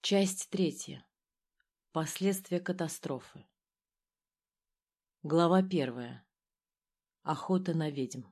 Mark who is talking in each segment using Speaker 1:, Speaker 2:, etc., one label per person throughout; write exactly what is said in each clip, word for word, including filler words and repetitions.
Speaker 1: Часть третья. Последствия катастрофы. Глава первая. Охота на ведьм.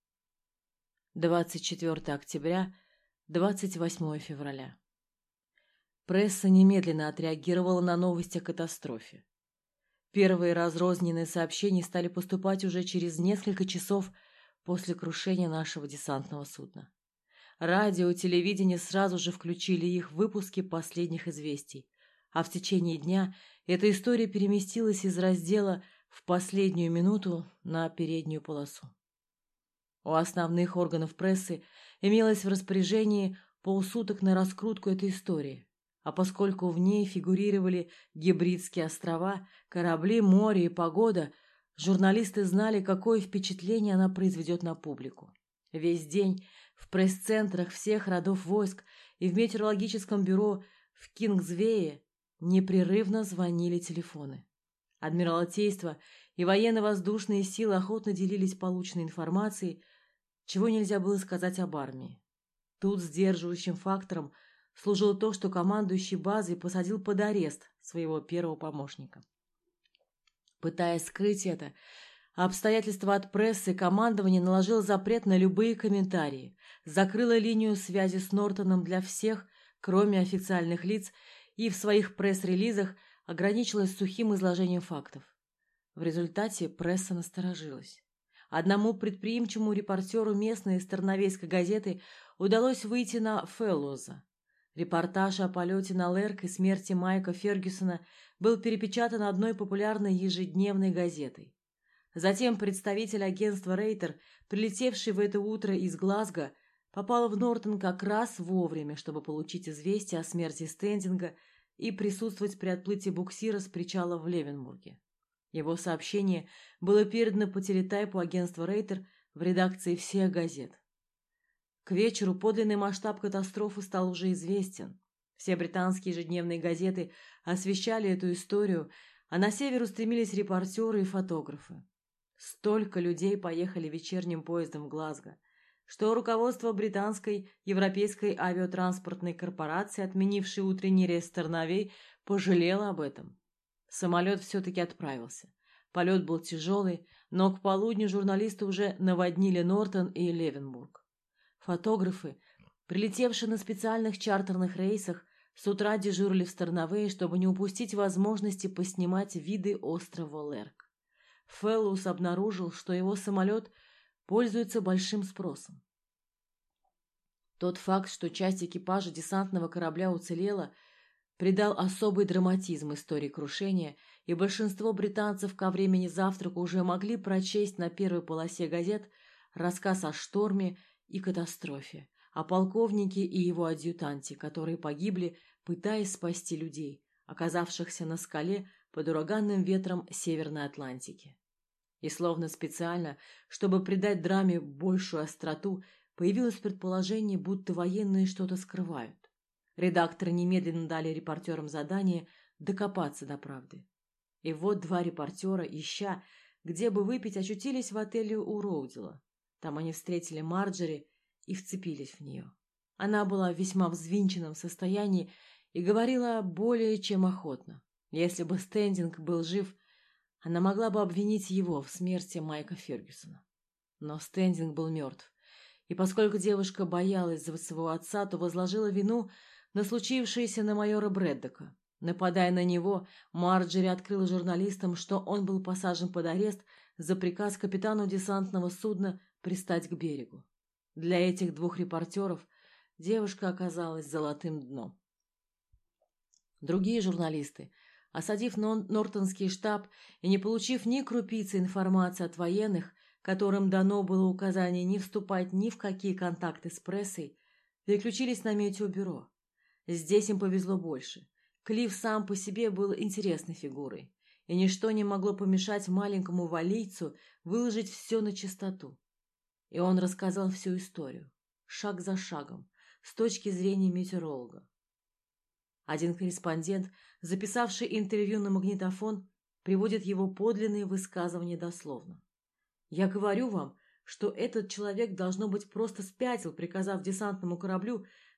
Speaker 1: двадцать четвёртого октября, двадцать восьмого февраля. Пресса немедленно отреагировала на новость о катастрофе. Первые разрозненные сообщения стали поступать уже через несколько часов после крушения нашего десантного судна. Радио и телевидение сразу же включили их в выпуски последних известий, а в течение дня эта история переместилась из раздела «В последнюю минуту» на переднюю полосу. У основных органов прессы имелось в распоряжении полсуток на раскрутку этой истории, а поскольку в ней фигурировали Гибридские острова, корабли, море и погода, журналисты знали, какое впечатление она произведет на публику. Весь день в пресс-центрах всех родов войск и в метеорологическом бюро в Кингсвее непрерывно звонили телефоны. Адмиралтейство и военно-воздушные силы охотно делились полученной информацией, чего нельзя было сказать об армии. Тут сдерживающим фактором служило то, что командующий базой посадил под арест своего первого помощника. Пытаясь скрыть это, обстоятельства от прессы, командование наложило запрет на любые комментарии, закрыло линию связи с Нортоном для всех, кроме официальных лиц, и в своих пресс-релизах ограничилось сухим изложением фактов. В результате пресса насторожилась. Одному предприимчивому репортеру местной Старновейской газеты удалось выйти на Фэллоуза. Репортаж о полете на Лерк и смерти Майка Фергюсона был перепечатан одной популярной ежедневной газетой. Затем представитель агентства Рейтер, прилетевший в это утро из Глазго, попал в Нортон как раз вовремя, чтобы получить известие о смерти Стендинга и присутствовать при отплытии буксира с причала в Левенбурге. Его сообщение было передано по телетайпу агентства Рейтер в редакции всех газет. К вечеру подлинный масштаб катастрофы стал уже известен. Все британские ежедневные газеты освещали эту историю, а на север устремились репортеры и фотографы. Столько людей поехали вечерним поездом в Глазго, что руководство британской европейской авиатранспортной корпорации, отменившей утренний рейс Старновей, пожалело об этом. Самолет все-таки отправился. Полет был тяжелый, но к полудню журналисты уже наводнили Нортон и Левенбург. Фотографы, прилетевшие на специальных чартерных рейсах, с утра дежурили в Старновее, чтобы не упустить возможности поснимать виды острова Лерк. Фэллоуз обнаружил, что его самолет пользуется большим спросом. Тот факт, что часть экипажа десантного корабля уцелела, придал особый драматизм истории крушения, и большинство британцев ко времени завтрака уже могли прочесть на первой полосе газет рассказ о шторме и катастрофе, о полковнике и его адъютанте, которые погибли, пытаясь спасти людей, оказавшихся на скале под ураганным ветром Северной Атлантики. И словно специально, чтобы придать драме большую остроту, появилось предположение, будто военные что-то скрывают. Редакторы немедленно дали репортерам задание докопаться до правды. И вот два репортера, ища, где бы выпить, очутились в отеле у Роудила. Там они встретили Марджери и вцепились в нее. Она была в весьма взвинченном состоянии и говорила более чем охотно. Если бы Стендинг был жив, она могла бы обвинить его в смерти Майка Фергюсона. Но Стендинг был мертв, и поскольку девушка боялась за своего отца, то возложила вину на случившееся на майора Брэддока. Нападая на него, Марджери открыла журналистам, что он был посажен под арест за приказ капитану десантного судна пристать к берегу. Для этих двух репортеров девушка оказалась золотым дном. Другие журналисты, осадив Нортонский штаб и не получив ни крупицы информации от военных, которым дано было указание не вступать ни в какие контакты с прессой, переключились на метеобюро. Здесь им повезло больше. Клифф сам по себе был интересной фигурой, и ничто не могло помешать маленькому валийцу выложить все на чистоту. И он рассказал всю историю, шаг за шагом, с точки зрения метеоролога. Один корреспондент, записавший интервью на магнитофон, приводит его подлинные высказывания дословно. «Я говорю вам, что этот человек, должно быть, просто спятил, приказав десантному кораблю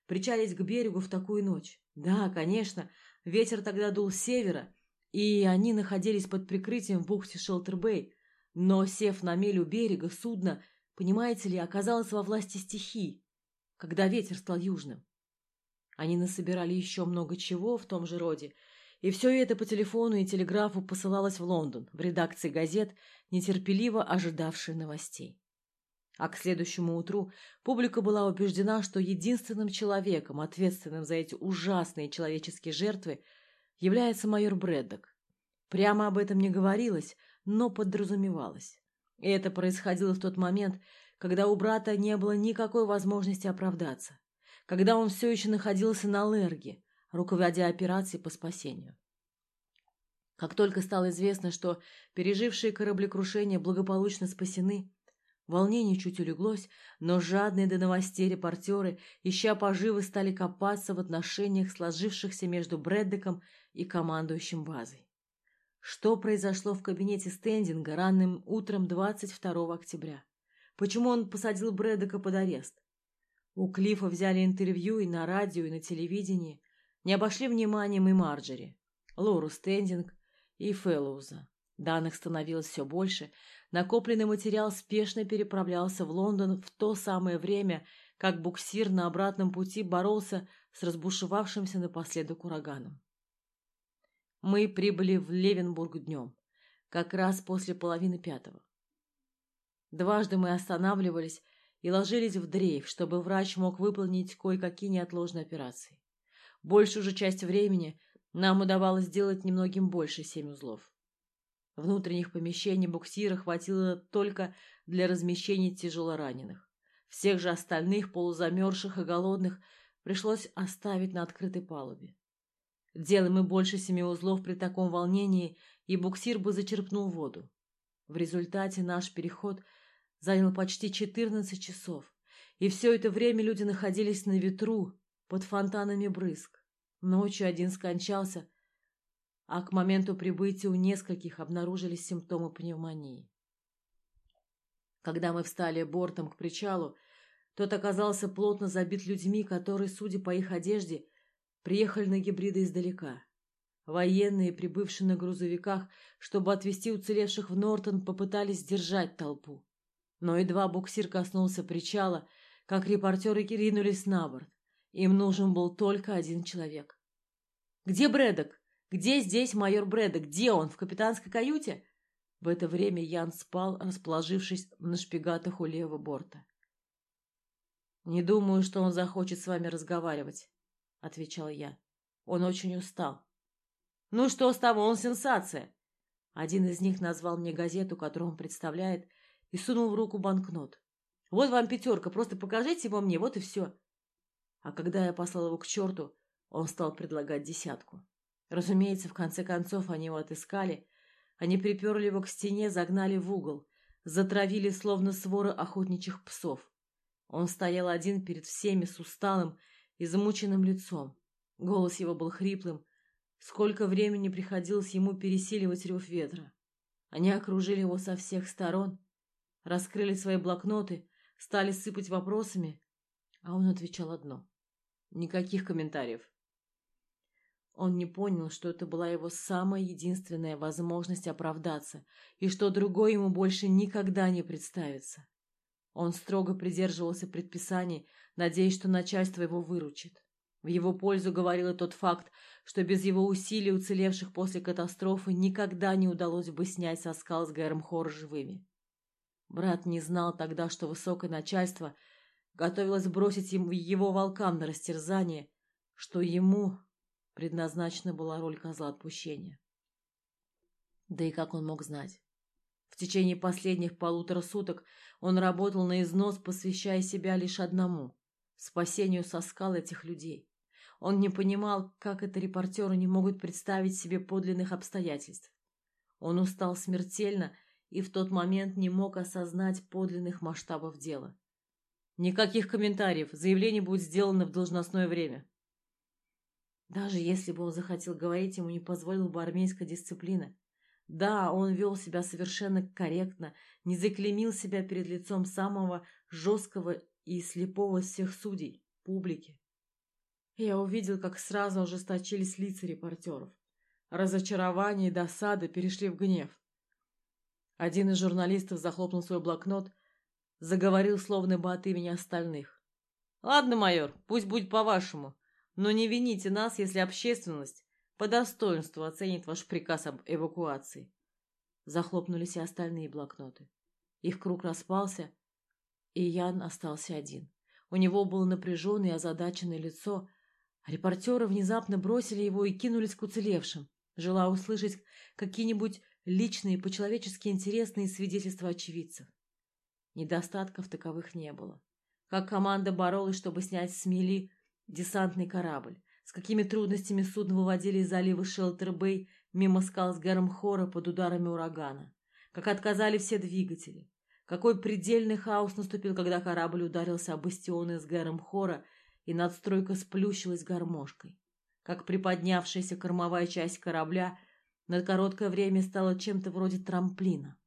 Speaker 1: причалить к берегу в такую ночь? Да, конечно, ветер тогда дул с севера, и они находились под прикрытием в бухте Шелтер-Бэй, но, сев на мель у берега, судно, понимаете ли, оказалось во власти стихий, когда ветер стал южным. Они насобирали еще много чего в том же роде, и все это по телефону и телеграфу посылалось в Лондон, в редакции газет, нетерпеливо ожидавшие новостей. А к следующему утру публика была убеждена, что единственным человеком, ответственным за эти ужасные человеческие жертвы, является майор Брэддок. Прямо об этом не говорилось, но подразумевалось. И это происходило в тот момент, когда у брата не было никакой возможности оправдаться, когда он все еще находился на Лерге, руководя операцией по спасению. Как только стало известно, что пережившие кораблекрушение благополучно спасены, волнение чуть улеглось, но жадные до новостей репортеры, ища поживы, стали копаться в отношениях, сложившихся между Брэддоком и командующим базой. Что произошло в кабинете Стендинга ранним утром двадцать второго октября? Почему он посадил Брэддока под арест? У Клиффа взяли интервью и на радио, и на телевидении. Не обошли вниманием и Марджери, Лору Стендинг и Фэллоуза. Данных становилось все больше. Накопленный материал спешно переправлялся в Лондон в то самое время, как буксир на обратном пути боролся с разбушевавшимся напоследок ураганом. Мы прибыли в Левенбург днем, как раз после половины пятого. Дважды мы останавливались и ложились в дрейф, чтобы врач мог выполнить кое-какие неотложные операции. Большую же часть времени нам удавалось сделать немногим больше семь узлов. Внутренних помещений буксира хватило только для размещения тяжелораненых. Всех же остальных, полузамерзших и голодных, пришлось оставить на открытой палубе. Делаем мы больше семи узлов при таком волнении, и буксир бы зачерпнул воду. В результате наш переход занял почти четырнадцать часов, и все это время люди находились на ветру, под фонтанами брызг. Ночью один скончался, а к моменту прибытия у нескольких обнаружились симптомы пневмонии. Когда мы встали бортом к причалу, тот оказался плотно забит людьми, которые, судя по их одежде, приехали на гибриды издалека. Военные, прибывшие на грузовиках, чтобы отвезти уцелевших в Нортон, попытались сдержать толпу. Но едва буксир коснулся причала, как репортеры ринулись на борт. Им нужен был только один человек. «Где Брэддок? Где здесь майор Брэддок? Где он? В капитанской каюте?» В это время Ян спал, расположившись на шпигатах у левого борта. «Не думаю, что он захочет с вами разговаривать», — отвечал я. «Он очень устал». «Ну что с того? Он сенсация!» Один из них назвал мне газету, которую он представляет, и сунул в руку банкнот. «Вот вам пятерка, просто покажите его мне, вот и все». А когда я послал его к черту, он стал предлагать десятку. Разумеется, в конце концов они его отыскали. Они приперли его к стене, загнали в угол, затравили, словно свора охотничьих псов. Он стоял один перед всеми с усталым и замученным лицом. Голос его был хриплым. Сколько времени приходилось ему пересиливать рев ветра. Они окружили его со всех сторон, раскрыли свои блокноты, стали сыпать вопросами, а он отвечал одно. Никаких комментариев. Он не понял, что это была его самая единственная возможность оправдаться, и что другой ему больше никогда не представится. Он строго придерживался предписаний, надеясь, что начальство его выручит. В его пользу говорил и тот факт, что без его усилий уцелевших после катастрофы никогда не удалось бы снять со скал с Гэром Хор живыми. Брат не знал тогда, что высокое начальство готовилось бросить ему его волкам на растерзание, что ему предназначена была роль козла отпущения. Да и как он мог знать? В течение последних полутора суток он работал на износ, посвящая себя лишь одному — спасению со скал этих людей. Он не понимал, как это репортеры не могут представить себе подлинных обстоятельств. Он устал смертельно и в тот момент не мог осознать подлинных масштабов дела. Никаких комментариев, заявление будет сделано в должностное время. Даже если бы он захотел говорить, ему не позволила бы армейская дисциплина. Да, он вел себя совершенно корректно, не заклеймил себя перед лицом самого жесткого и слепого из всех судей — публики. Я увидел, как сразу ожесточились лица репортеров. Разочарование и досада перешли в гнев. Один из журналистов захлопнул свой блокнот, заговорил словно бы от имени остальных. «Ладно, майор, пусть будет по-вашему, но не вините нас, если общественность по достоинству оценит ваш приказ об эвакуации». Захлопнулись и остальные блокноты. Их круг распался, и Ян остался один. У него было напряженное и озадаченное лицо. Репортеры внезапно бросили его и кинулись к уцелевшим, желая услышать какие-нибудь личные, по-человечески интересные свидетельства очевидцев. Недостатков таковых не было. Как команда боролась, чтобы снять с мели десантный корабль, с какими трудностями судно выводили из залива Шелтер-Бэй мимо скал с Гармхора под ударами урагана, как отказали все двигатели, какой предельный хаос наступил, когда корабль ударился об бастионы с Гармхора и надстройка сплющилась гармошкой, как приподнявшаяся кормовая часть корабля на короткое время стала чем-то вроде трамплина,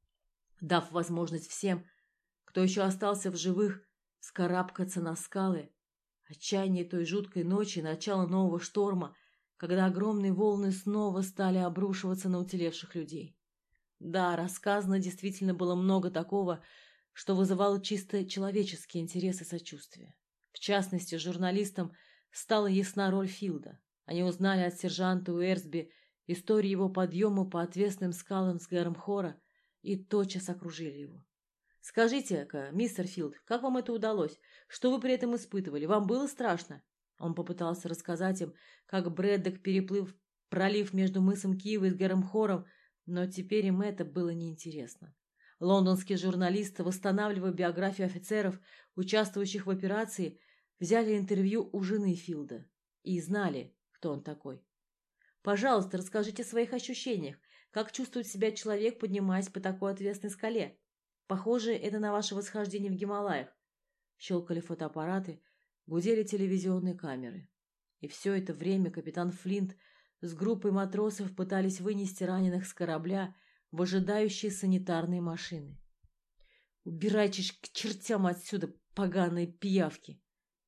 Speaker 1: дав возможность всем, кто еще остался в живых, вскарабкаться на скалы. Отчаяние той жуткой ночи и начало нового шторма, когда огромные волны снова стали обрушиваться на уцелевших людей. Да, рассказано действительно было много такого, что вызывало чисто человеческие интересы и сочувствие. В частности, журналистам стала ясна роль Филда. Они узнали от сержанта Уэрсби историю его подъема по отвесным скалам с Гармхора и тотчас окружили его. «Скажите-ка, мистер Филд, как вам это удалось? Что вы при этом испытывали? Вам было страшно?» Он попытался рассказать им, как Брэддок переплыл пролив между мысом Киева и Гармхором, но теперь им это было неинтересно. Лондонские журналисты, восстанавливая биографию офицеров, участвующих в операции, взяли интервью у жены Филда и знали, кто он такой. «Пожалуйста, расскажите о своих ощущениях. Как чувствует себя человек, поднимаясь по такой отвесной скале? Похоже, это на ваше восхождение в Гималаях». Щелкали фотоаппараты, гудели телевизионные камеры. И все это время капитан Флинт с группой матросов пытались вынести раненых с корабля в ожидающие санитарные машины. «Убирайтесь к чертям отсюда, поганые пиявки!»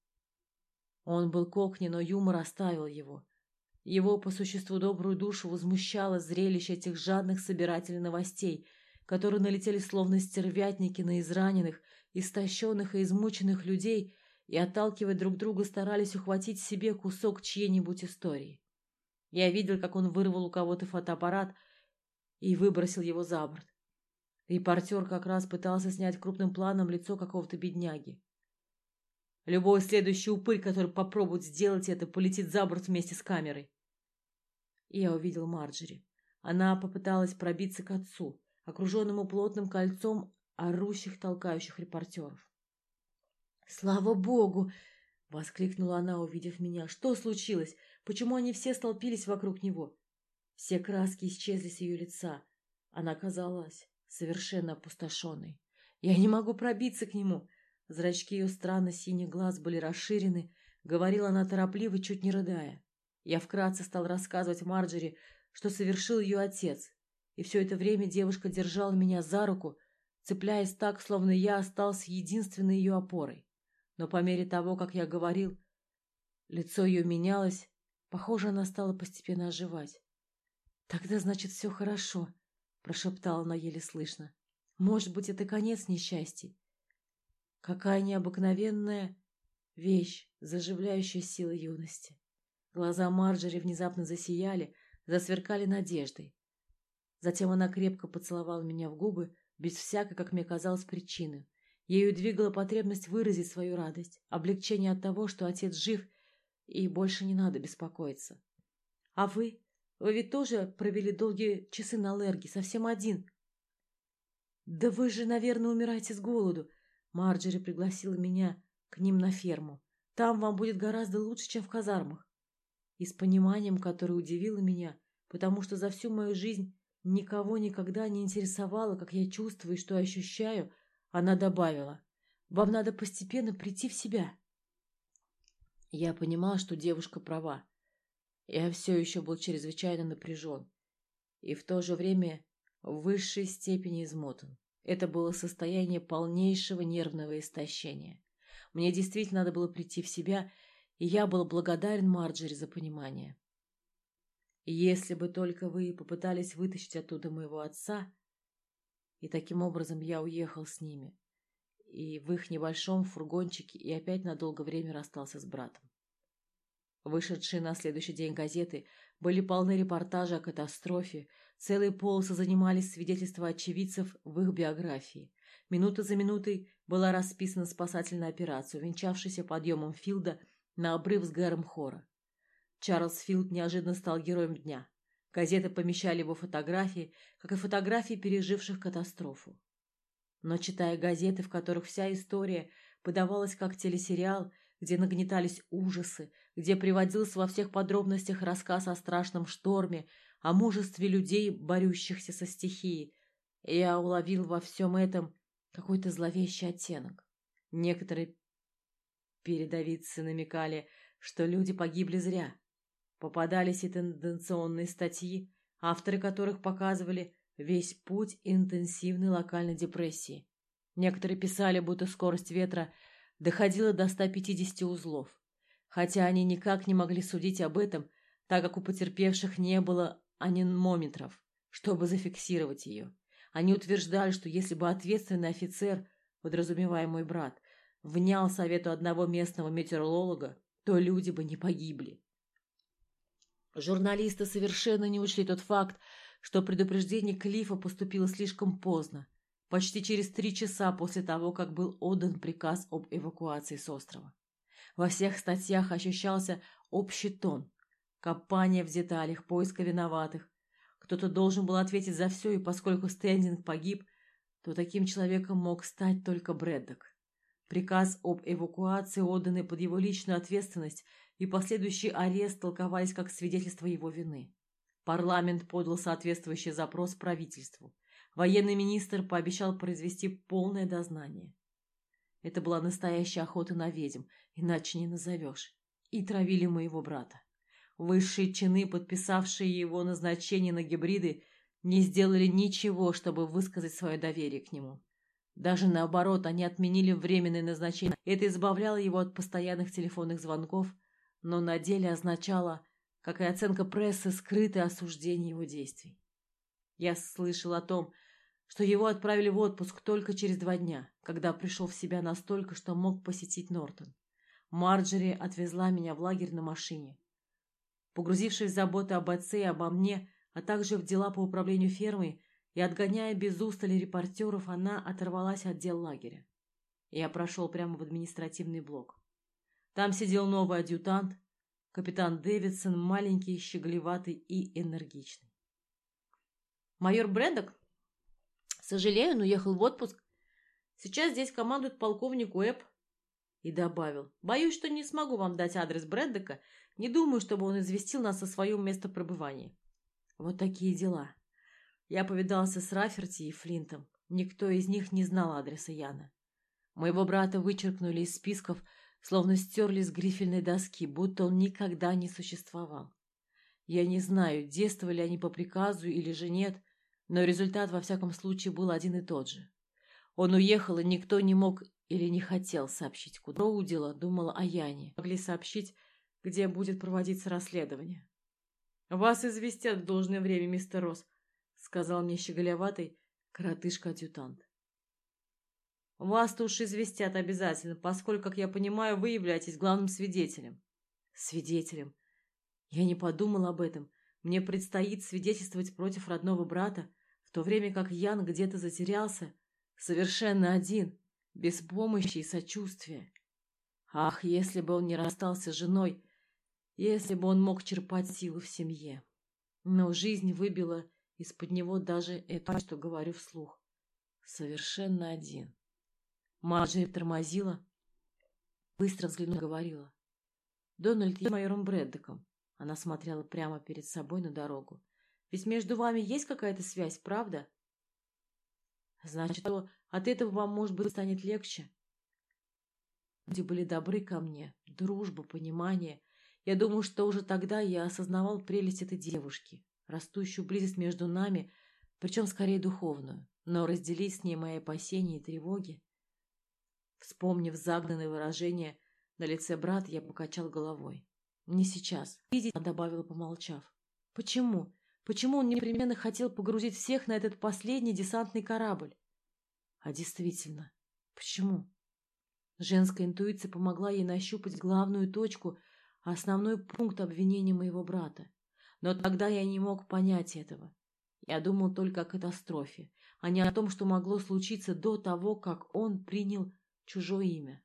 Speaker 1: Он был кокни, но юмор оставил его. Его, по существу, добрую душу возмущало зрелище этих жадных собирателей новостей, которые налетели словно стервятники на израненных, истощенных и измученных людей и, отталкивая друг друга, старались ухватить себе кусок чьей-нибудь истории. Я видел, как он вырвал у кого-то фотоаппарат и выбросил его за борт. Репортер как раз пытался снять крупным планом лицо какого-то бедняги. Любой следующий упырь, который попробует сделать это, полетит за борт вместе с камерой. И я увидел Марджери. Она попыталась пробиться к отцу, окруженному плотным кольцом орущих, толкающих репортеров. «Слава Богу!» — воскликнула она, увидев меня. «Что случилось? Почему они все столпились вокруг него?» Все краски исчезли с ее лица. Она казалась совершенно опустошенной. «Я не могу пробиться к нему!» Зрачки ее странно синих глаз были расширены. Говорила она торопливо, чуть не рыдая. Я вкратце стал рассказывать Марджери, что совершил ее отец. И все это время девушка держала меня за руку, цепляясь так, словно я остался единственной ее опорой. Но по мере того, как я говорил, лицо ее менялось. Похоже, она стала постепенно оживать. «Тогда, значит, все хорошо», — прошептала она еле слышно. «Может быть, это конец несчастья. Какая необыкновенная вещь, заживляющая силы юности». Глаза Марджери внезапно засияли, засверкали надеждой. Затем она крепко поцеловала меня в губы, без всякой, как мне казалось, причины. Ею двигала потребность выразить свою радость, облегчение от того, что отец жив, и больше не надо беспокоиться. «А вы? Вы ведь тоже провели долгие часы на Лерге, совсем один?» «Да вы же, наверное, умираете с голоду». Марджери пригласила меня к ним на ферму. «Там вам будет гораздо лучше, чем в казармах». И с пониманием, которое удивило меня, потому что за всю мою жизнь никого никогда не интересовало, как я чувствую и что ощущаю, она добавила: «Вам надо постепенно прийти в себя». Я понимал, что девушка права. Я все еще был чрезвычайно напряжен и в то же время в высшей степени измотан. Это было состояние полнейшего нервного истощения. Мне действительно надо было прийти в себя, и я был благодарен Марджери за понимание. Если бы только вы попытались вытащить оттуда моего отца, и таким образом я уехал с ними, и в их небольшом фургончике, и опять на долгое время расстался с братом. Вышедшие на следующий день газеты были полны репортажей о катастрофе, целые полосы занимались свидетельства очевидцев в их биографии. Минута за минутой была расписана спасательная операция, увенчавшаяся подъемом Филда на обрыв с Гэром Хора. Чарльз Филд неожиданно стал героем дня. Газеты помещали его фотографии, как и фотографии переживших катастрофу. Но, читая газеты, в которых вся история подавалась как телесериал, где нагнетались ужасы, где приводился во всех подробностях рассказ о страшном шторме, о мужестве людей, борющихся со стихией, я уловил во всем этом какой-то зловещий оттенок. Некоторые передовицы намекали, что люди погибли зря. Попадались и тенденционные статьи, авторы которых показывали весь путь интенсивной локальной депрессии. Некоторые писали, будто скорость ветра доходила до ста пятидесяти узлов, хотя они никак не могли судить об этом, так как у потерпевших не было анемометров, чтобы зафиксировать ее. Они утверждали, что если бы ответственный офицер, подразумевая мой брат, внял совету одного местного метеоролога, то люди бы не погибли. Журналисты совершенно не учли тот факт, что предупреждение Клиффа поступило слишком поздно, почти через три часа после того, как был отдан приказ об эвакуации с острова. Во всех статьях ощущался общий тон, копание в деталях, поиска виноватых. Кто-то должен был ответить за все, и поскольку Стендинг погиб, то таким человеком мог стать только Брэддок. Приказ об эвакуации, отданный под его личную ответственность, и последующий арест толковались как свидетельство его вины. Парламент подал соответствующий запрос правительству. Военный министр пообещал произвести полное дознание. Это была настоящая охота на ведьм, иначе не назовешь. И травили моего брата. Высшие чины, подписавшие его назначение на гибриды, не сделали ничего, чтобы высказать свое доверие к нему. Даже наоборот, они отменили временное назначение. Это избавляло его от постоянных телефонных звонков, но на деле означало, как и оценка прессы, скрытое осуждение его действий. Я слышал о том, что его отправили в отпуск только через два дня, когда пришел в себя настолько, что мог посетить Нортон. Марджери отвезла меня в лагерь на машине. Погрузившись в заботы об отце и обо мне, а также в дела по управлению фермой, и отгоняя без устали репортеров, она оторвалась от дел лагеря. Я прошел прямо в административный блок. Там сидел новый адъютант, капитан Дэвидсон, маленький, щеголеватый и энергичный. «Майор Брэддок? Сожалею, он уехал в отпуск. Сейчас здесь командует полковник Уэбб». И добавил: «Боюсь, что не смогу вам дать адрес Брэддока. Не думаю, чтобы он известил нас о своем местопребывании». Вот такие дела. Я повидался с Рафферти и Флинтом. Никто из них не знал адреса Яна. Моего брата вычеркнули из списков, словно стерли с грифельной доски, будто он никогда не существовал. Я не знаю, действовали они по приказу или же нет, но результат во всяком случае был один и тот же. Он уехал, и никто не мог или не хотел сообщить, куда. Роудила думала о Яне. Могли сообщить, где будет проводиться расследование. «Вас известят в должное время, мистер Росс», — сказал мне щеголеватый коротышка-адъютант. «Вас-то уж известят обязательно, поскольку, как я понимаю, вы являетесь главным свидетелем». «Свидетелем? Я не подумал об этом. Мне предстоит свидетельствовать против родного брата, в то время как Ян где-то затерялся, совершенно один, без помощи и сочувствия. Ах, если бы он не расстался с женой, если бы он мог черпать силу в семье. Но жизнь выбила из-под него даже это, что говорю вслух. Совершенно один». Марджери тормозила, быстро взглянула и говорила: «Дональд есть майором Брэддоком». Она смотрела прямо перед собой на дорогу. «Ведь между вами есть какая-то связь, правда? Значит, то от этого вам, может быть, станет легче». Люди были добры ко мне, дружба, понимание. Я думаю, что уже тогда я осознавал прелесть этой девушки, растущую близость между нами, причем скорее духовную, но разделить с ней мои опасения и тревоги. Вспомнив загнанное выражение На лице брата я покачал головой. «Не сейчас», — видите, добавила, помолчав. «Почему? Почему он непременно хотел погрузить всех на этот последний десантный корабль?» «А действительно, почему?» Женская интуиция помогла ей нащупать главную точку, основной пункт обвинения моего брата. Но тогда я не мог понять этого. Я думал только о катастрофе, а не о том, что могло случиться до того, как он принял чужое имя.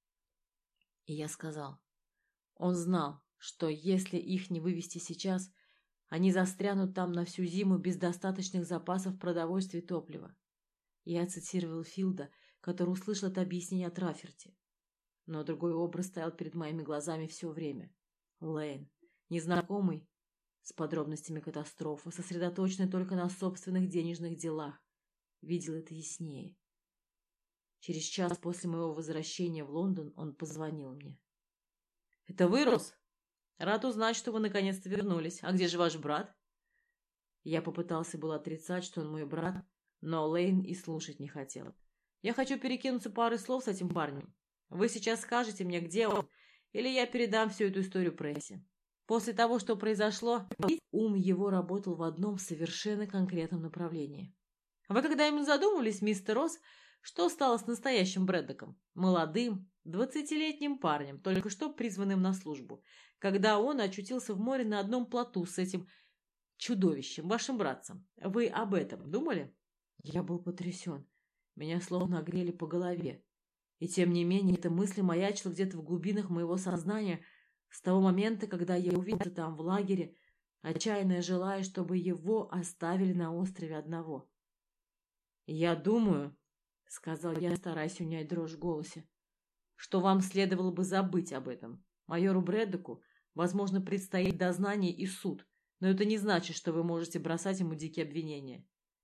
Speaker 1: И я сказал, он знал, что если их не вывести сейчас, они застрянут там на всю зиму без достаточных запасов продовольствия и топлива. Я цитировал Филда, который услышал это объяснение от Раферти. Но другой образ стоял перед моими глазами все время. Лэйн, незнакомый с подробностями катастрофы, сосредоточенный только на собственных денежных делах, видел это яснее. Через час после моего возвращения в Лондон он позвонил мне. «Это вы, Росс? Рад узнать, что вы наконец-то вернулись. А где же ваш брат?» Я попытался было отрицать, что он мой брат, но Лэйн и слушать не хотел. «Я хочу перекинуться парой слов с этим парнем. Вы сейчас скажете мне, где он, или я передам всю эту историю прессе. После того, что произошло, ум его работал в одном совершенно конкретном направлении. Вы когда-нибудь задумывались, мистер Росс, что стало с настоящим Брэддоком, молодым, двадцатилетним парнем, только что призванным на службу, когда он очутился в море на одном плоту с этим чудовищем, вашим братцем? Вы об этом думали?» Я был потрясен. Меня словно огрели по голове. И тем не менее, эта мысль маячила где-то в глубинах моего сознания с того момента, когда я увидел там, в лагере, отчаянно желая, чтобы его оставили на острове одного. «Я думаю, — сказал я, стараясь унять дрожь в голосе, — что вам следовало бы забыть об этом. Майору Брэддоку, возможно, предстоит дознание и суд, но это не значит, что вы можете бросать ему дикие обвинения».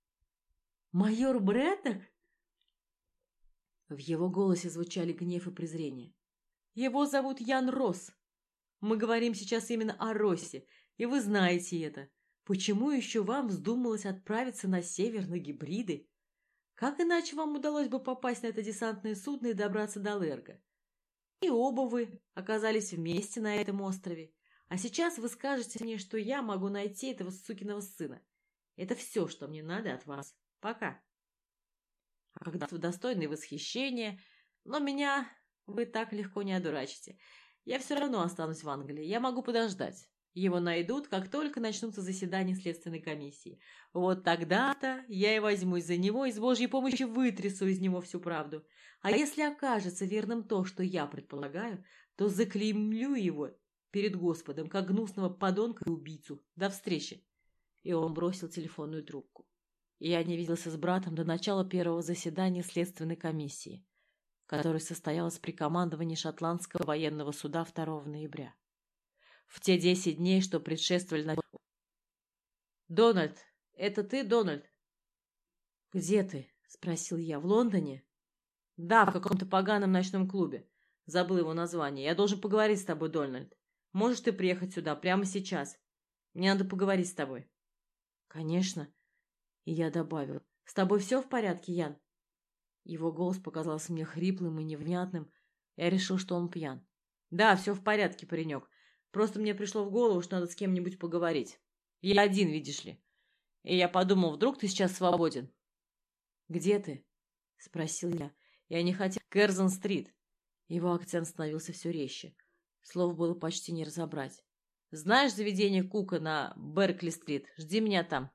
Speaker 1: «Майор Брэддок?» В его голосе звучали гнев и презрение. «Его зовут Ян Росс. Мы говорим сейчас именно о Россе, и вы знаете это. Почему еще вам вздумалось отправиться на север на гибриды? Как иначе вам удалось бы попасть на это десантное судно и добраться до Лерго? И оба вы оказались вместе на этом острове. А сейчас вы скажете мне, что я могу найти этого сукиного сына. Это все, что мне надо от вас. Пока. А когда вы достойны восхищения, но меня вы так легко не одурачите. Я все равно останусь в Англии. Я могу подождать. Его найдут, как только начнутся заседания следственной комиссии. Вот тогда-то я и возьмусь за него и с Божьей помощью вытрясу из него всю правду. А если окажется верным то, что я предполагаю, то заклеймлю его перед Господом, как гнусного подонка и убийцу. До встречи!» И он бросил телефонную трубку. Я не виделся с братом до начала первого заседания следственной комиссии, которое состоялось при командовании шотландского военного суда второго ноября. В те десять дней, что предшествовали на... «Дональд! Это ты, Дональд?» «Где ты?» — спросил я. «В Лондоне?» «Да, в каком-то поганом ночном клубе. Забыл его название. Я должен поговорить с тобой, Дональд. Можешь ты приехать сюда прямо сейчас? Мне надо поговорить с тобой». «Конечно». И я добавил: «С тобой все в порядке, Ян?» Его голос показался мне хриплым и невнятным. Я решил, что он пьян. «Да, все в порядке, паренек. Просто мне пришло в голову, что надо с кем-нибудь поговорить. Я один, видишь ли. И я подумал, вдруг ты сейчас свободен». «Где ты?» — спросил я. Я не хотел... «Кэрзон-стрит». Его акцент становился все резче. Слов было почти не разобрать. «Знаешь заведение Кука на Беркли-стрит? Жди меня там».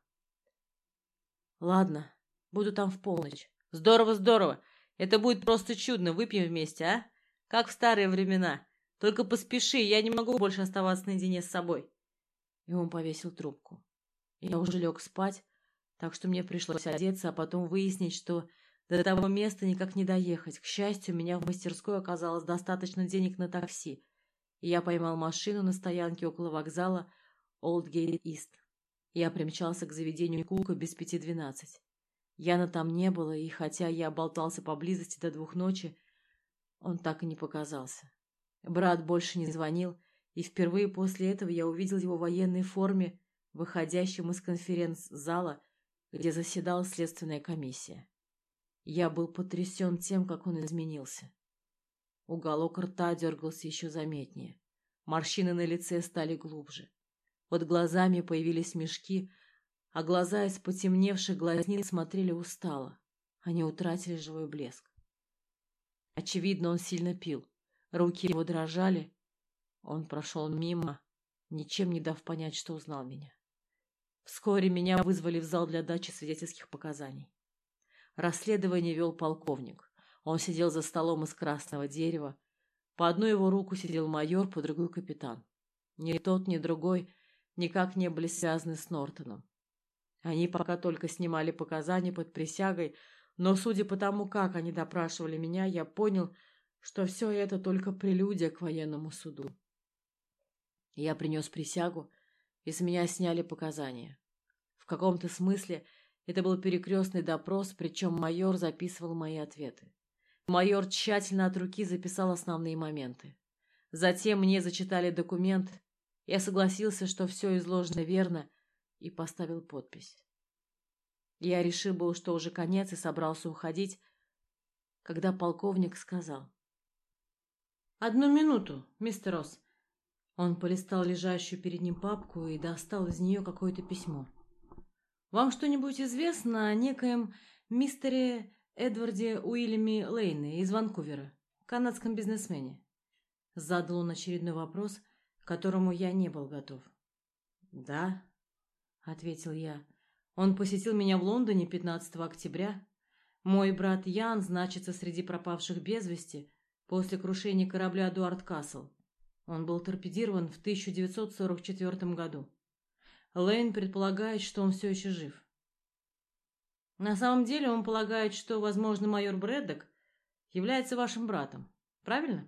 Speaker 1: «Ладно, буду там в полночь». «Здорово, здорово. Это будет просто чудно. Выпьем вместе, а? Как в старые времена. Только поспеши, я не могу больше оставаться наедине с собой». И он повесил трубку. Я уже лег спать, так что мне пришлось одеться, а потом выяснить, что до того места никак не доехать. К счастью, у меня в мастерской оказалось достаточно денег на такси, и я поймал машину на стоянке около вокзала Олдгейт-Ист. Я примчался к заведению Кука без пяти двенадцать. Яна там не было, и хотя я болтался поблизости до двух ночи, он так и не показался. Брат больше не звонил, и впервые после этого я увидел его в военной форме, выходящем из конференц-зала, где заседала следственная комиссия. Я был потрясен тем, как он изменился. Уголок рта дергался еще заметнее. Морщины на лице стали глубже. Под глазами появились мешки, а глаза из потемневших глазниц смотрели устало. Они утратили живой блеск. Очевидно, он сильно пил. Руки его дрожали. Он прошел мимо, ничем не дав понять, что узнал меня. Вскоре меня вызвали в зал для дачи свидетельских показаний. Расследование вел полковник. Он сидел за столом из красного дерева. По одну его руку сидел майор, по другую капитан. Ни тот, ни другой никак не были связаны с Нортоном. Они пока только снимали показания под присягой, но, судя по тому, как они допрашивали меня, я понял, что все это только прелюдия к военному суду. Я принес присягу, и с меня сняли показания. В каком-то смысле это был перекрестный допрос, причем майор записывал мои ответы. Майор тщательно от руки записал основные моменты. Затем мне зачитали документ, я согласился, что все изложено верно, и поставил подпись. Я решил был, что уже конец, и собрался уходить, когда полковник сказал: «Одну минуту, мистер Росс». Он полистал лежащую перед ним папку и достал из нее какое-то письмо. «Вам что-нибудь известно о некоем мистере Эдварде Уильяме Лейне из Ванкувера, канадском бизнесмене?» Задал он очередной вопрос, к которому я не был готов. «Да», — ответил я. «Он посетил меня в Лондоне пятнадцатого октября. Мой брат Ян значится среди пропавших без вести после крушения корабля «Эдуард Касл». Он был торпедирован в тысяча девятьсот сорок четвёртом году. Лейн предполагает, что он все еще жив. На самом деле он полагает, что, возможно, майор Брэддок является вашим братом. Правильно?»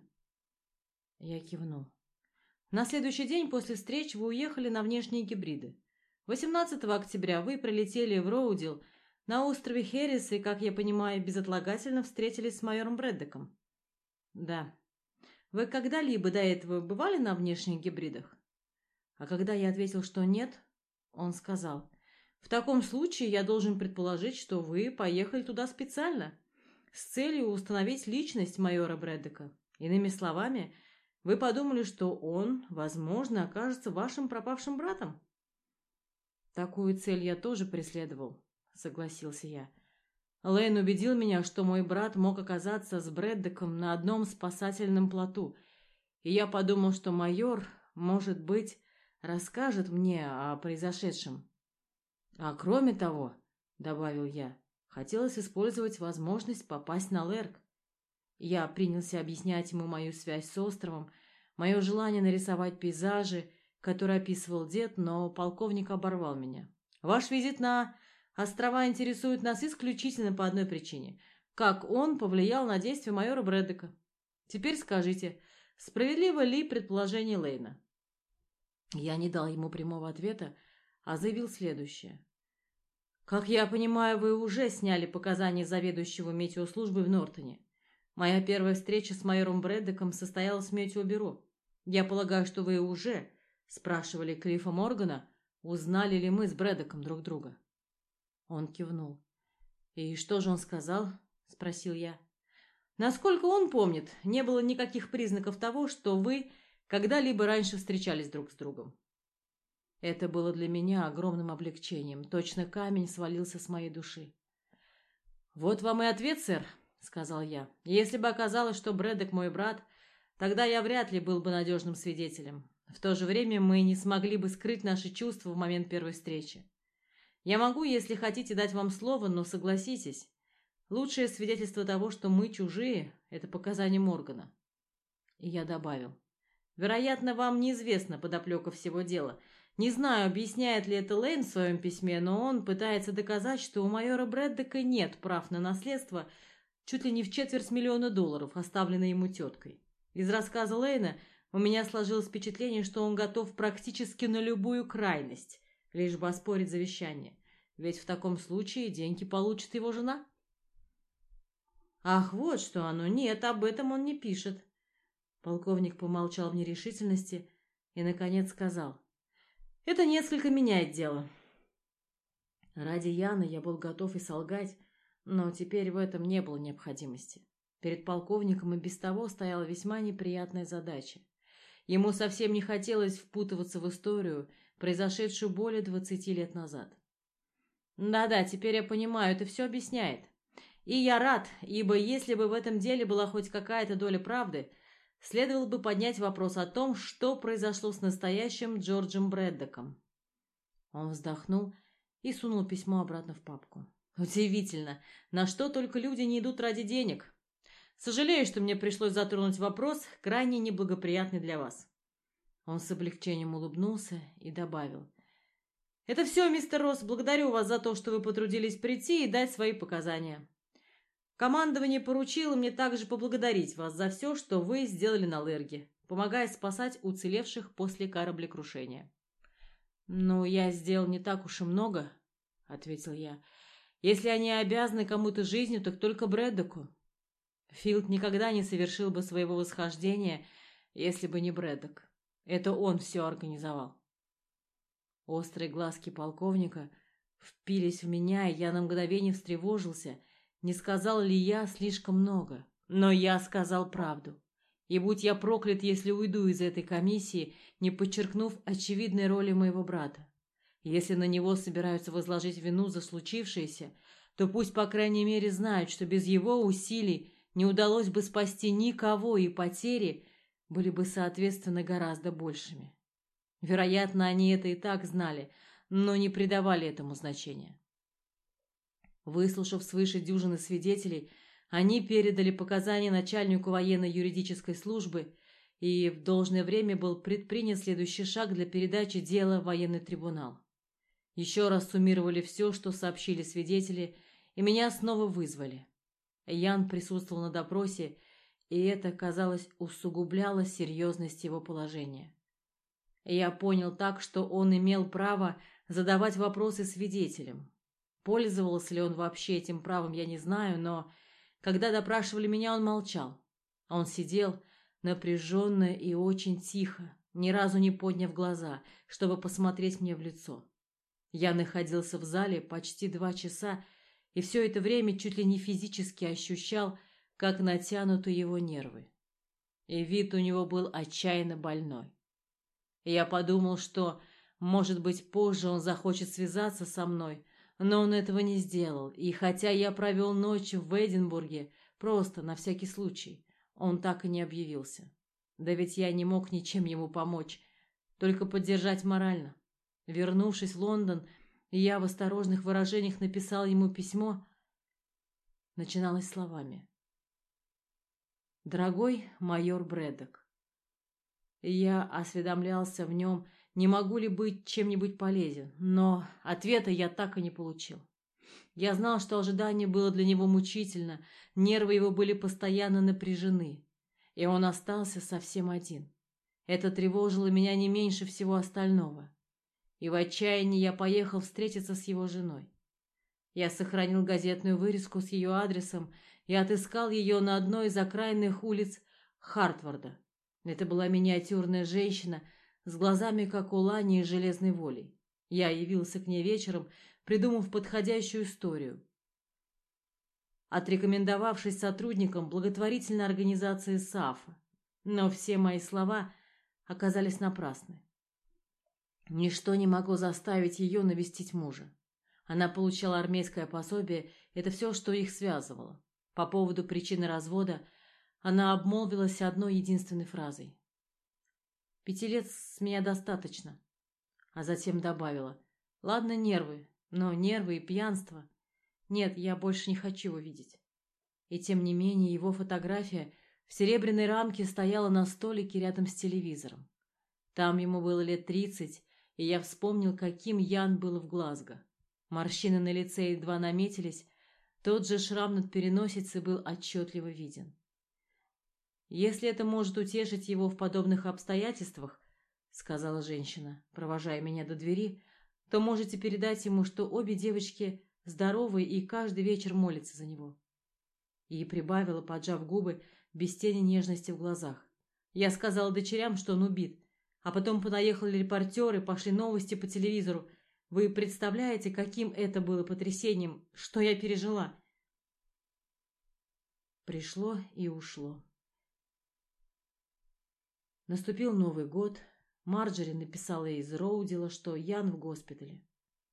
Speaker 1: Я кивнул. «На следующий день после встреч вы уехали на внешние гибриды. восемнадцатого октября вы прилетели в Роудил на острове Хэррис и, как я понимаю, безотлагательно встретились с майором Брэддоком». «Да. Вы когда-либо до этого бывали на внешних гибридах?» А когда я ответил, что нет, он сказал: «В таком случае я должен предположить, что вы поехали туда специально, с целью установить личность майора Брэддока. Иными словами, вы подумали, что он, возможно, окажется вашим пропавшим братом?» «Такую цель я тоже преследовал», — согласился я. Лейн убедил меня, что мой брат мог оказаться с Брэддоком на одном спасательном плоту, и я подумал, что майор, может быть, расскажет мне о произошедшем. «А кроме того, — добавил я, — хотелось использовать возможность попасть на Лерк». Я принялся объяснять ему мою связь с островом, мое желание нарисовать пейзажи, которые описывал дед, но полковник оборвал меня. «Ваш визит на острова интересует нас исключительно по одной причине: как он повлиял на действия майора Брэддока. Теперь скажите, справедливо ли предположение Лейна?» Я не дал ему прямого ответа, а заявил следующее. «Как я понимаю, вы уже сняли показания заведующего метеослужбой в Нортоне. Моя первая встреча с майором Брэддоком состоялась в метеобюро. Я полагаю, что вы уже спрашивали Клиффа Моргана, узнали ли мы с Брэддоком друг друга». Он кивнул. «И что же он сказал?» — спросил я. «Насколько он помнит, не было никаких признаков того, что вы когда-либо раньше встречались друг с другом». Это было для меня огромным облегчением. Точно камень свалился с моей души. «Вот вам и ответ, сэр», — сказал я. «Если бы оказалось, что Брэддок мой брат, тогда я вряд ли был бы надежным свидетелем. В то же время мы не смогли бы скрыть наши чувства в момент первой встречи. Я могу, если хотите, дать вам слово, но согласитесь, лучшее свидетельство того, что мы чужие, — это показания Моргана». И я добавил: «Вероятно, вам неизвестна подоплека всего дела. Не знаю, объясняет ли это Лейн в своем письме, но он пытается доказать, что у майора Брэддока нет прав на наследство чуть ли не в четверть миллиона долларов, оставленной ему теткой. Из рассказа Лейна у меня сложилось впечатление, что он готов практически на любую крайность, лишь бы оспорить завещание, ведь в таком случае деньги получит его жена». «Ах, вот что оно! Нет, об этом он не пишет». Полковник помолчал в нерешительности и, наконец, сказал: «Это несколько меняет дело». Ради Яна я был готов и солгать, но теперь в этом не было необходимости. Перед полковником и без того стояла весьма неприятная задача. Ему совсем не хотелось впутываться в историю, произошедшую более двадцати лет назад. Да-да, теперь я понимаю, это все объясняет. И я рад, ибо если бы в этом деле была хоть какая-то доля правды, следовало бы поднять вопрос о том, что произошло с настоящим Джорджем Брэддоком. Он вздохнул и сунул письмо обратно в папку. Удивительно, на что только люди не идут ради денег. Сожалею, что мне пришлось затронуть вопрос, крайне неблагоприятный для вас. Он с облегчением улыбнулся и добавил. Это все, мистер Росс, благодарю вас за то, что вы потрудились прийти и дать свои показания. Командование поручило мне также поблагодарить вас за все, что вы сделали на Лерге, помогая спасать уцелевших после кораблекрушения. «Ну, я сделал не так уж и много», — ответил я. «Если они обязаны кому-то жизнью, так только Брэддоку. Филд никогда не совершил бы своего восхождения, если бы не Брэддок. Это он все организовал». Острые глазки полковника впились в меня, и я на мгновение встревожился, не сказал ли я слишком много. Но я сказал правду. И будь я проклят, если уйду из этой комиссии, не подчеркнув очевидной роли моего брата. Если на него собираются возложить вину за случившееся, то пусть, по крайней мере, знают, что без его усилий не удалось бы спасти никого, и потери были бы, соответственно, гораздо большими. Вероятно, они это и так знали, но не придавали этому значения. Выслушав свыше дюжины свидетелей, они передали показания начальнику военно-юридической службы, и в должное время был предпринят следующий шаг для передачи дела в военный трибунал. Еще раз суммировали все, что сообщили свидетели, и меня снова вызвали. Ян присутствовал на допросе, и это, казалось, усугубляло серьезность его положения. Я понял так, что он имел право задавать вопросы свидетелям. Пользовался ли он вообще этим правом, я не знаю, но когда допрашивали меня, он молчал. Он сидел напряженно и очень тихо, ни разу не подняв глаза, чтобы посмотреть мне в лицо. Я находился в зале почти два часа, и все это время чуть ли не физически ощущал, как натянуты его нервы. И вид у него был отчаянно больной. Я подумал, что, может быть, позже он захочет связаться со мной, но он этого не сделал, и хотя я провел ночь в Эдинбурге, просто на всякий случай, он так и не объявился. Да ведь я не мог ничем ему помочь, только поддержать морально. Вернувшись в Лондон, я в осторожных выражениях написал ему письмо. Начиналось словами: «Дорогой майор Брэддок, я осведомлялся в нем, не могу ли быть чем-нибудь полезен, но ответа я так и не получил. Я знал, что ожидание было для него мучительно, нервы его были постоянно напряжены, и он остался совсем один. Это тревожило меня не меньше всего остального. И в отчаянии я поехал встретиться с его женой. Я сохранил газетную вырезку с ее адресом и отыскал ее на одной из окраинных улиц Хартфорда. Это была миниатюрная женщина с глазами, как у лани, и железной волей. Я явился к ней вечером, придумав подходящую историю. Отрекомендовавшись сотрудником благотворительной организации САФа, но все мои слова оказались напрасны. Ничто не могло заставить ее навестить мужа. Она получала армейское пособие, это все, что их связывало. По поводу причины развода она обмолвилась одной единственной фразой: «Пяти лет с меня достаточно», а затем добавила: «Ладно, нервы, но нервы и пьянство. Нет, я больше не хочу его видеть». И тем не менее его фотография в серебряной рамке стояла на столике рядом с телевизором. Там ему было лет тридцать, и я вспомнил, каким Ян был в Глазго. Морщины на лице едва наметились, тот же шрам над переносицей был отчетливо виден. «Если это может утешить его в подобных обстоятельствах, — сказала женщина, провожая меня до двери, — то можете передать ему, что обе девочки здоровы и каждый вечер молятся за него». И прибавила, поджав губы, без тени нежности в глазах: «Я сказала дочерям, что он убит, а потом понаехали репортеры, пошли новости по телевизору. Вы представляете, каким это было потрясением, что я пережила?» Пришло и ушло. Наступил Новый год. Марджери написала из Роудила, что Ян в госпитале.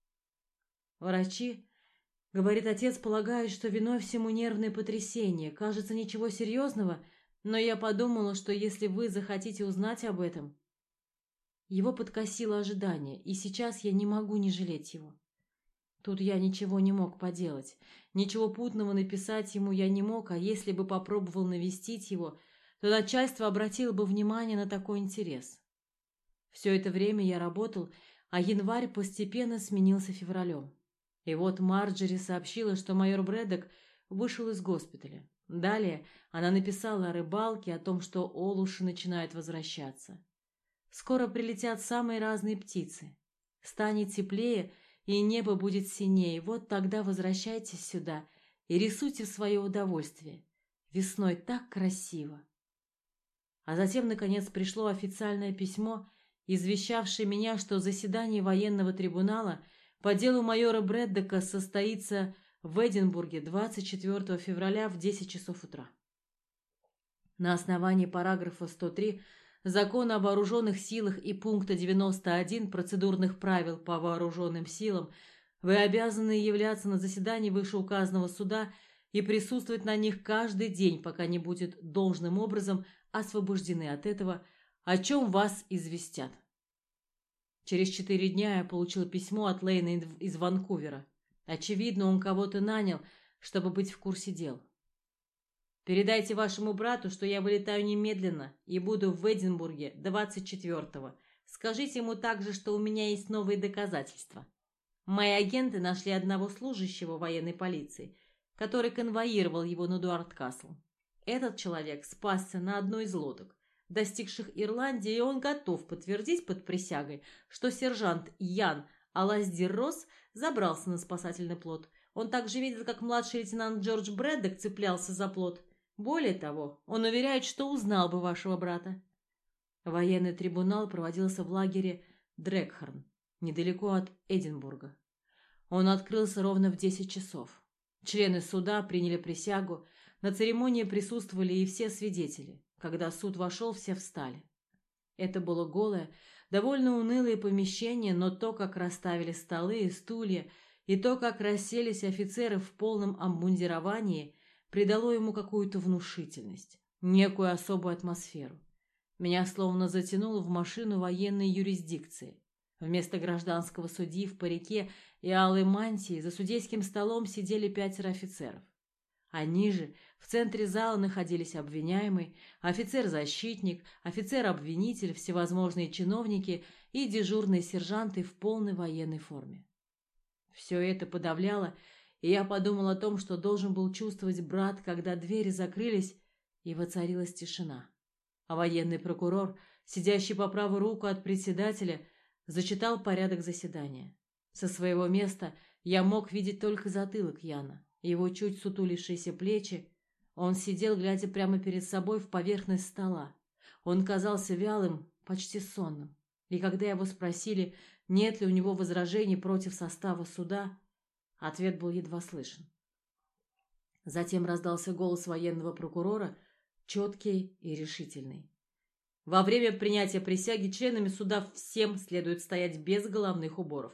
Speaker 1: Врачи, говорит отец, полагают, что виной всему нервное потрясение. Кажется, ничего серьезного, но я подумала, что если вы захотите узнать об этом... Его подкосило ожидание, и сейчас я не могу не жалеть его. Тут я ничего не мог поделать. Ничего путного написать ему я не мог, а если бы попробовал навестить его, то начальство обратило бы внимание на такой интерес. Все это время я работал, а январь постепенно сменился февралем. И вот Марджери сообщила, что майор Брэддок вышел из госпиталя. Далее она написала о рыбалке, о том, что олуши начинают возвращаться. Скоро прилетят самые разные птицы. Станет теплее, и небо будет синее. Вот тогда возвращайтесь сюда и рисуйте в свое удовольствие. Весной так красиво. А затем, наконец, пришло официальное письмо, извещавшее меня, что заседание военного трибунала по делу майора Брэддока состоится в Эдинбурге двадцать четвёртого февраля в десять часов утра. На основании параграфа сто три Закона о вооруженных силах и пункта девяносто один процедурных правил по вооруженным силам вы обязаны являться на заседании вышеуказанного суда и присутствовать на них каждый день, пока не будет должным образом освобождены от этого, о чем вас известят. Через четыре дня я получил письмо от Лейна из Ванкувера. Очевидно, он кого-то нанял, чтобы быть в курсе дел. Передайте вашему брату, что я вылетаю немедленно и буду в Эдинбурге двадцать четвёртого. Скажите ему также, что у меня есть новые доказательства. Мои агенты нашли одного служащего военной полиции, который конвоировал его на Дуарт-Касл. Этот человек спасся на одной из лодок, достигших Ирландии, и он готов подтвердить под присягой, что сержант Ян Алаздир-Росс забрался на спасательный плот. Он также видел, как младший лейтенант Джордж Брэддок цеплялся за плот. Более того, он уверяет, что узнал бы вашего брата. Военный трибунал проводился в лагере Дрекхорн, недалеко от Эдинбурга. Он открылся ровно в десять часов. Члены суда приняли присягу, на церемонии присутствовали и все свидетели. Когда суд вошел, все встали. Это было голое, довольно унылое помещение, но то, как расставили столы и стулья, и то, как расселись офицеры в полном обмундировании, придало ему какую-то внушительность, некую особую атмосферу. Меня словно затянуло в машину военной юрисдикции. Вместо гражданского судьи в парике и алой мантии за судейским столом сидели пятеро офицеров. А ниже, в центре зала, находились обвиняемый, офицер-защитник, офицер-обвинитель, всевозможные чиновники и дежурные сержанты в полной военной форме. Все это подавляло, и я подумал о том, что должен был чувствовать брат, когда двери закрылись, и воцарилась тишина. А военный прокурор, сидящий по правую руку от председателя, зачитал порядок заседания. Со своего места я мог видеть только затылок Яна, его чуть сутулившиеся плечи. Он сидел, глядя прямо перед собой в поверхность стола. Он казался вялым, почти сонным. И когда его спросили, нет ли у него возражений против состава суда, ответ был едва слышен. Затем раздался голос военного прокурора, четкий и решительный. Во время принятия присяги членами суда всем следует стоять без головных уборов.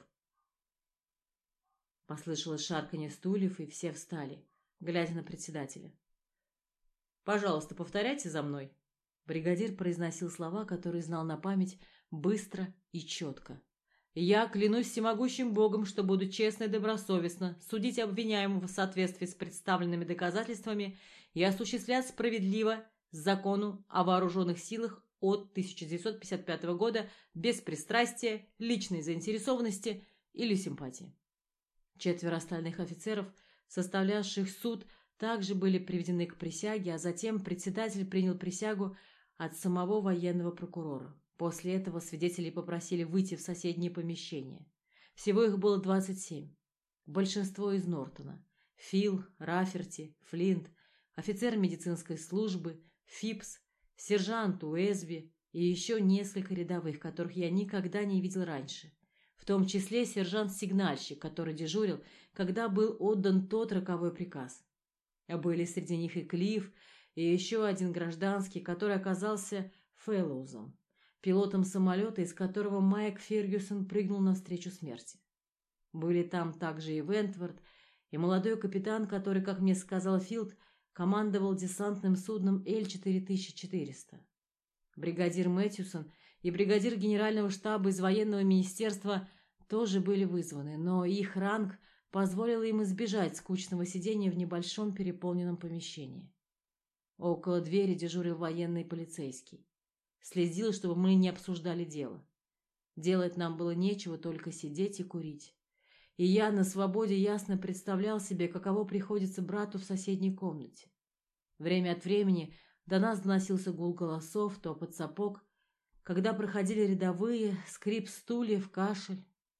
Speaker 1: Послышалось шарканье стульев, и все встали, глядя на председателя. «Пожалуйста, повторяйте за мной». Бригадир произносил слова, которые знал на память, быстро и четко. «Я клянусь всемогущим Богом, что буду честно и добросовестно судить обвиняемого в соответствии с представленными доказательствами и осуществлять справедливо закону о вооруженных силах от тысяча девятьсот пятьдесят пятого года без пристрастия, личной заинтересованности или симпатии». Четверо остальных офицеров, составлявших суд, также были приведены к присяге, а затем председатель принял присягу от самого военного прокурора. После этого свидетелей попросили выйти в соседнее помещение. Всего их было двадцать семь. Большинство из Нортона. Фил, Раферти, Флинт, офицер медицинской службы, Фипс, сержант Уэсби и еще несколько рядовых, которых я никогда не видел раньше. В том числе сержант-сигнальщик, который дежурил, когда был отдан тот роковой приказ. А были среди них и Клифф, и еще один гражданский, который оказался Фэллоузом, пилотом самолета, из которого Майк Фергюсон прыгнул навстречу смерти. Были там также и Вентворд, и молодой капитан, который, как мне сказал Филд, командовал десантным судном Л четыре тысячи четыреста. Бригадир Мэтьюсон и бригадир генерального штаба из военного министерства тоже были вызваны, но их ранг позволил им избежать скучного сидения в небольшом переполненном помещении. Около двери дежурил военный полицейский. Следил, чтобы мы не обсуждали дело. Делать нам было нечего, только сидеть и курить. И я на свободе ясно представлял себе, каково приходится брату в соседней комнате. Время от времени до нас доносился гул голосов, топот сапог, когда проходили рядовые, скрип стульев, кашель.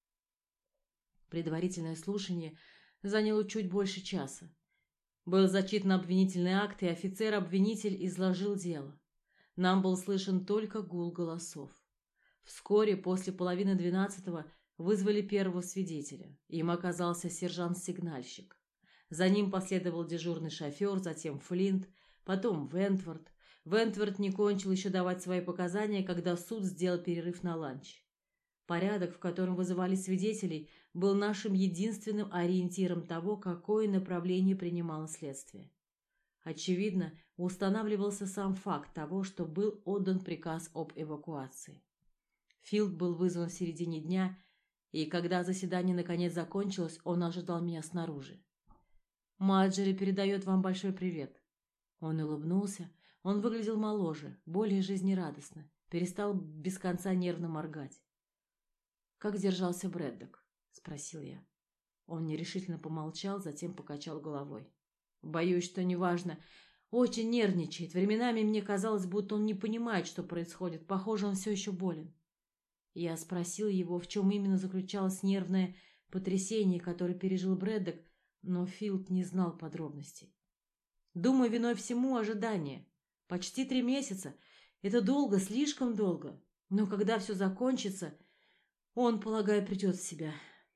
Speaker 1: Предварительное слушание заняло чуть больше часа. Был зачитан обвинительный акт, и офицер-обвинитель изложил дело. Нам был слышен только гул голосов. Вскоре, после половины двенадцатого, вызвали первого свидетеля. Им оказался сержант-сигнальщик. За ним последовал дежурный шофер, затем Флинт, потом Вентворд. Вентворд не кончил еще давать свои показания, когда суд сделал перерыв на ланч. Порядок, в котором вызывали свидетелей, был нашим единственным ориентиром того, какое направление принимало следствие. Очевидно, устанавливался сам факт того, что был отдан приказ об эвакуации. Филд был вызван в середине дня, и когда заседание наконец закончилось, он ожидал меня снаружи. «Марджери передает вам большой привет». Он улыбнулся, он выглядел моложе, более жизнерадостно, перестал без конца нервно моргать. «Как держался Брэддок?» — спросил я. Он нерешительно помолчал, затем покачал головой. «Боюсь, что неважно. Очень нервничает. Временами мне казалось, будто он не понимает, что происходит. Похоже, он все еще болен». Я спросил его, в чем именно заключалось нервное потрясение, которое пережил Брэддок, но Филд не знал подробностей. «Думаю, виной всему ожидание. Почти три месяца. Это долго, слишком долго. Но когда все закончится, он, полагаю, придет в себя».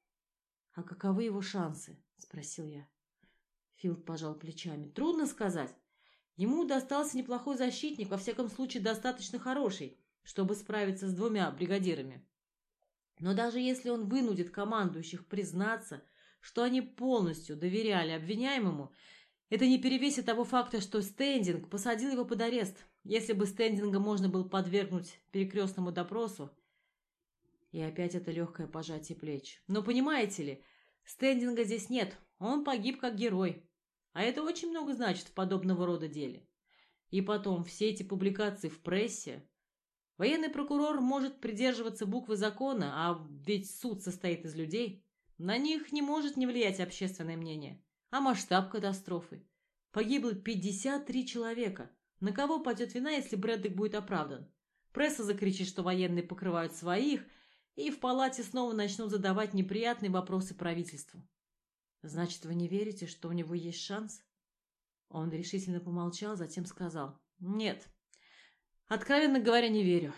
Speaker 1: «А каковы его шансы?» — спросил я. Филд пожал плечами. «Трудно сказать. Ему достался неплохой защитник, во всяком случае достаточно хороший, чтобы справиться с двумя бригадирами. Но даже если он вынудит командующих признаться, что они полностью доверяли обвиняемому, это не перевесит того факта, что Стендинг посадил его под арест. Если бы Стендинга можно было подвергнуть перекрестному допросу...» И опять это легкое пожатие плеч. «Но понимаете ли, Стендинга здесь нет, он погиб как герой. А это очень много значит в подобного рода деле. И потом, все эти публикации в прессе... Военный прокурор может придерживаться буквы закона, а ведь суд состоит из людей. На них не может не влиять общественное мнение. А масштаб катастрофы? Погибло пятьдесят три человека. На кого падет вина, если Брэддок будет оправдан? Пресса закричит, что военные покрывают своих, и в палате снова начнут задавать неприятные вопросы правительству. «Значит, вы не верите, что у него есть шанс?» Он решительно помолчал, затем сказал: «Нет, откровенно говоря, не верю».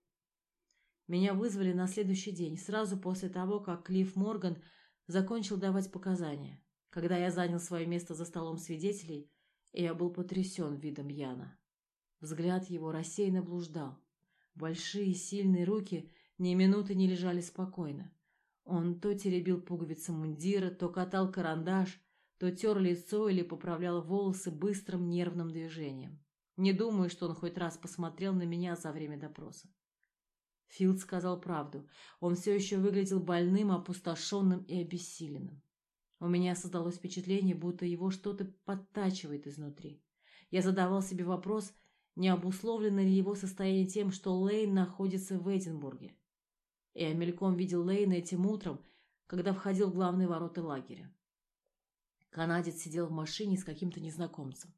Speaker 1: Меня вызвали на следующий день, сразу после того, как Клифф Морган закончил давать показания. Когда я занял свое место за столом свидетелей, я был потрясен видом Яна. Взгляд его рассеянно блуждал. Большие сильные руки ни минуты не лежали спокойно. Он то теребил пуговицы мундира, то катал карандаш, то тер лицо или поправлял волосы быстрым нервным движением. Не думаю, что он хоть раз посмотрел на меня за время допроса. Филд сказал правду. Он все еще выглядел больным, опустошенным и обессиленным. У меня создалось впечатление, будто его что-то подтачивает изнутри. Я задавал себе вопрос, не обусловлено ли его состояние тем, что Лейн находится в Эдинбурге. Я мельком видел Лейна этим утром, когда входил в главные ворота лагеря. Канадец сидел в машине с каким-то незнакомцем.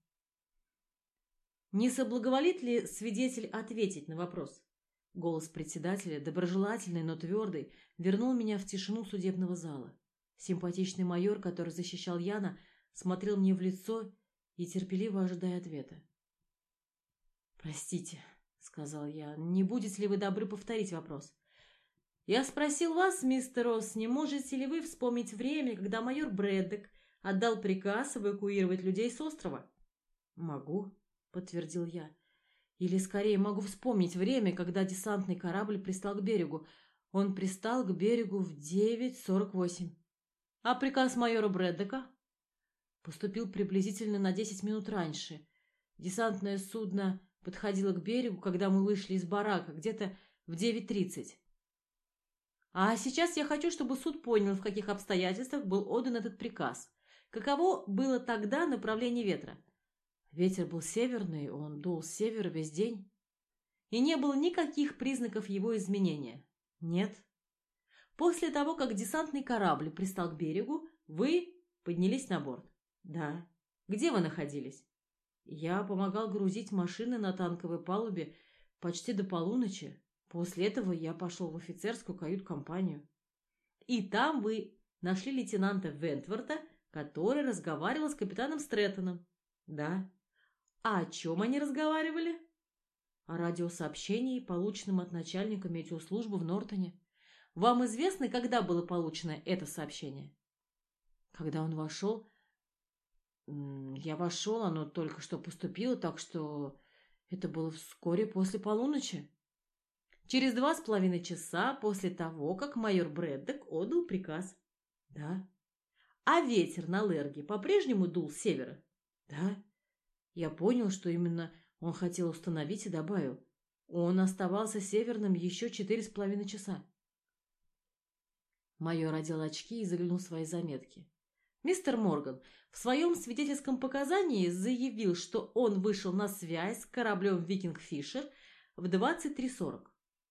Speaker 1: «Не соблаговолит ли свидетель ответить на вопрос?» Голос председателя, доброжелательный, но твердый, вернул меня в тишину судебного зала. Симпатичный майор, который защищал Яна, смотрел мне в лицо и терпеливо ожидая ответа. «Простите», — сказал я, — «не будете ли вы добры повторить вопрос?» «Я спросил вас, мистер Росс, не можете ли вы вспомнить время, когда майор Брэддок отдал приказ эвакуировать людей с острова? Могу, подтвердил я. Или скорее могу вспомнить время, когда десантный корабль пристал к берегу. Он пристал к берегу в девять сорок восемь. А приказ майора Брэддека? Поступил приблизительно на десять минут раньше. Десантное судно подходило к берегу, когда мы вышли из барака, где-то в девять тридцать. А сейчас я хочу, чтобы суд понял, в каких обстоятельствах был отдан этот приказ. Каково было тогда направление ветра? Ветер был северный, он дул с севера весь день. И не было никаких признаков его изменения? Нет. После того, как десантный корабль пристал к берегу, вы поднялись на борт? Да. Где вы находились? Я помогал грузить машины на танковой палубе почти до полуночи. После этого я пошел в офицерскую кают-компанию. И там вы нашли лейтенанта Вентворта, который разговаривал с капитаном Стрэттоном? Да. А о чем они разговаривали? О радиосообщении, полученном от начальника метеослужбы в Нортоне. Вам известно, когда было получено это сообщение? Когда он вошел... Я вошел, оно только что поступило, так что это было вскоре после полуночи. Через два с половиной часа после того, как майор Брэддок отдал приказ. Да. А ветер на Лерге по-прежнему дул с севера? Да. Я понял, что именно он хотел установить, и добавил. Он оставался северным еще четыре с половиной часа. Майор одел очки и заглянул в свои заметки. Мистер Морган в своем свидетельском показании заявил, что он вышел на связь с кораблем «Викинг Фишер» в двадцать три сорок.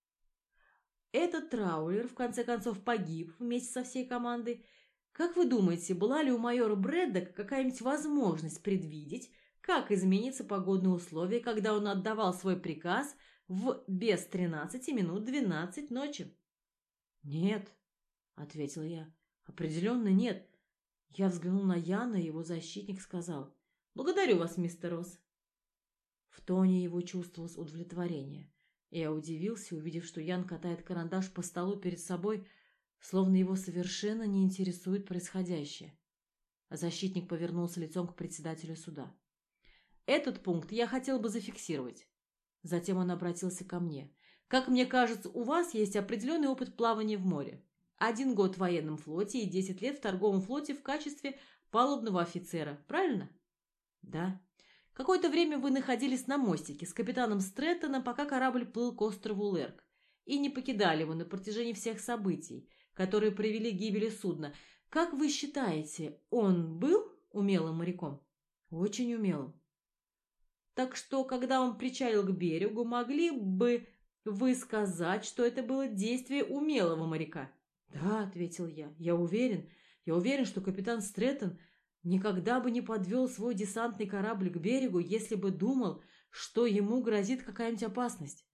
Speaker 1: Этот траулер, в конце концов, погиб вместе со всей командой. Как вы думаете, была ли у майора Брэддока какая-нибудь возможность предвидеть, как изменятся погодные условия, когда он отдавал свой приказ в без тринадцати минут двенадцать ночи? Нет, ответил я. Определенно нет. Я взглянул на Яна, и его защитник сказал: «Благодарю вас, мистер Росс». В тоне его чувствовалось удовлетворение. Я удивился, увидев, что Ян катает карандаш по столу перед собой, словно его совершенно не интересует происходящее. А защитник повернулся лицом к председателю суда. «Этот пункт я хотел бы зафиксировать». Затем он обратился ко мне. «Как мне кажется, у вас есть определенный опыт плавания в море. Один год в военном флоте и десять лет в торговом флоте в качестве палубного офицера, правильно?» «Да». «Какое-то время вы находились на мостике с капитаном Стрэттоном, пока корабль плыл к острову Лерг, и не покидали его на протяжении всех событий, которые привели к гибели судна. Как вы считаете, он был умелым моряком?» «Очень умелым». «Так что, когда он причалил к берегу, могли бы вы сказать, что это было действие умелого моряка?» «Да», — ответил я, — «я уверен, я уверен, что капитан Стрэттон никогда бы не подвел свой десантный корабль к берегу, если бы думал, что ему грозит какая-нибудь опасность».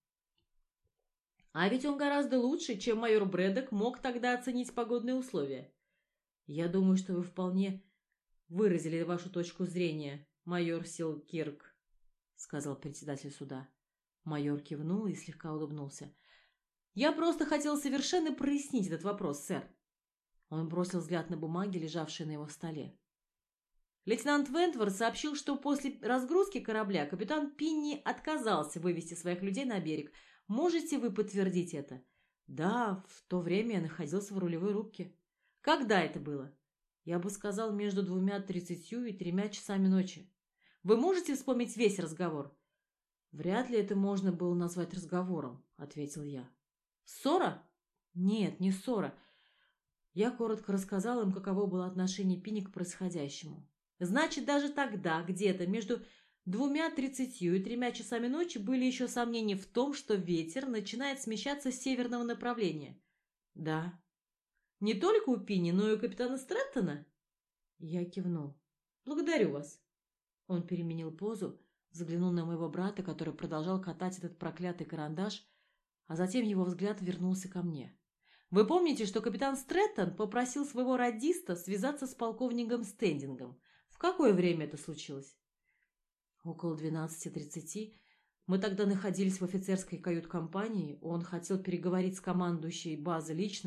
Speaker 1: «А ведь он гораздо лучше, чем майор Брэддок, мог тогда оценить погодные условия». «Я думаю, что вы вполне выразили вашу точку зрения, майор Силкирк», — сказал председатель суда. Майор кивнул и слегка улыбнулся. «Я просто хотел совершенно прояснить этот вопрос, сэр». Он бросил взгляд на бумаги, лежавшие на его столе. Лейтенант Вентворт сообщил, что после разгрузки корабля капитан Пинни отказался вывести своих людей на берег. Можете вы подтвердить это? Да, в то время я находился в рулевой рубке. Когда это было? Я бы сказал, между двумя тридцатью и тремя часами ночи. Вы можете вспомнить весь разговор? Вряд ли это можно было назвать разговором, ответил я. Ссора? Нет, не ссора. Я коротко рассказал им, каково было отношение Пинни к происходящему. Значит, даже тогда, где-то между двумя тридцатью и тремя часами ночи были еще сомнения в том, что ветер начинает смещаться с северного направления. Да. Не только у Пинни, но и у капитана Стрэттона? Я кивнул. Благодарю вас. Он переменил позу, взглянул на моего брата, который продолжал катать этот проклятый карандаш, а затем его взгляд вернулся ко мне. Вы помните, что капитан Стрэттон попросил своего радиста связаться с полковником Стендингом? В какое время это случилось? Около двенадцати тридцати. Мы тогда находились в офицерской кают-компании. Он хотел переговорить с командующей базы лично,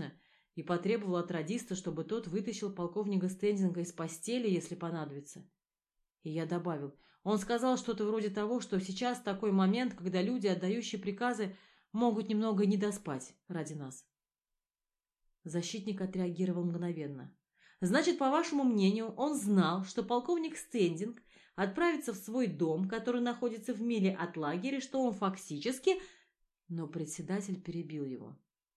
Speaker 1: и потребовал от радиста, чтобы тот вытащил полковника Стендинга из постели, если понадобится. И я добавил, он сказал что-то вроде того, что сейчас такой момент, когда люди, отдающие приказы, могут немного не доспать ради нас. Защитник отреагировал мгновенно. Значит, по вашему мнению, он знал, что полковник Стендинг отправится в свой дом, который находится в миле от лагеря, что он фактически... Но председатель перебил его.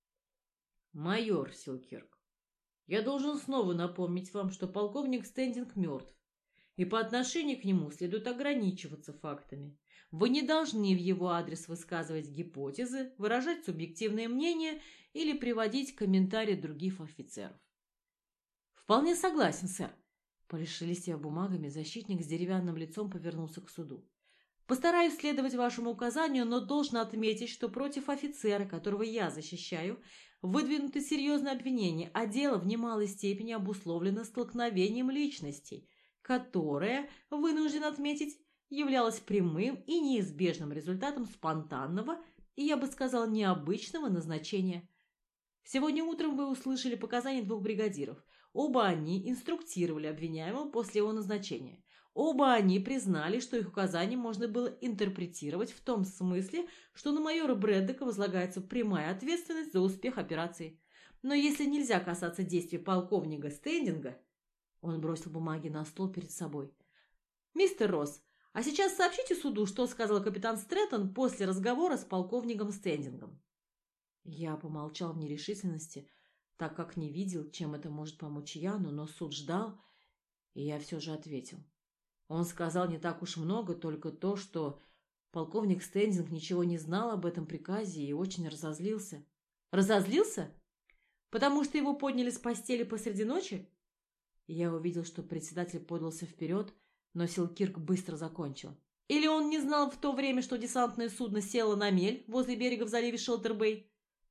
Speaker 1: «Майор Силкирк, я должен снова напомнить вам, что полковник Стендинг мертв, и по отношению к нему следует ограничиваться фактами. Вы не должны в его адрес высказывать гипотезы, выражать субъективные мнения или приводить комментарии других офицеров». «Вполне согласен, сэр». Пошелестев бумагами, защитник с деревянным лицом повернулся к суду. «Постараюсь следовать вашему указанию, но должен отметить, что против офицера, которого я защищаю, выдвинуты серьезные обвинения, а дело в немалой степени обусловлено столкновением личностей, которое, вынужден отметить, являлось прямым и неизбежным результатом спонтанного и, я бы сказал, необычного назначения. Сегодня утром вы услышали показания двух бригадиров. Оба они инструктировали обвиняемого после его назначения. Оба они признали, что их указания можно было интерпретировать в том смысле, что на майора Брэддока возлагается прямая ответственность за успех операции. Но если нельзя касаться действий полковника Стендинга... Он бросил бумаги на стол перед собой. «Мистер Росс, а сейчас сообщите суду, что сказал капитан Стрэттон после разговора с полковником Стендингом». Я помолчал в нерешительности, так как не видел, чем это может помочь Яну, но суд ждал, и я все же ответил. Он сказал не так уж много, только то, что полковник Стендинг ничего не знал об этом приказе и очень разозлился. «Разозлился? Потому что его подняли с постели посреди ночи?» Я увидел, что председатель подался вперед, но Силкирк быстро закончил. «Или он не знал в то время, что десантное судно село на мель возле берега в заливе Шелтер-Бэй?»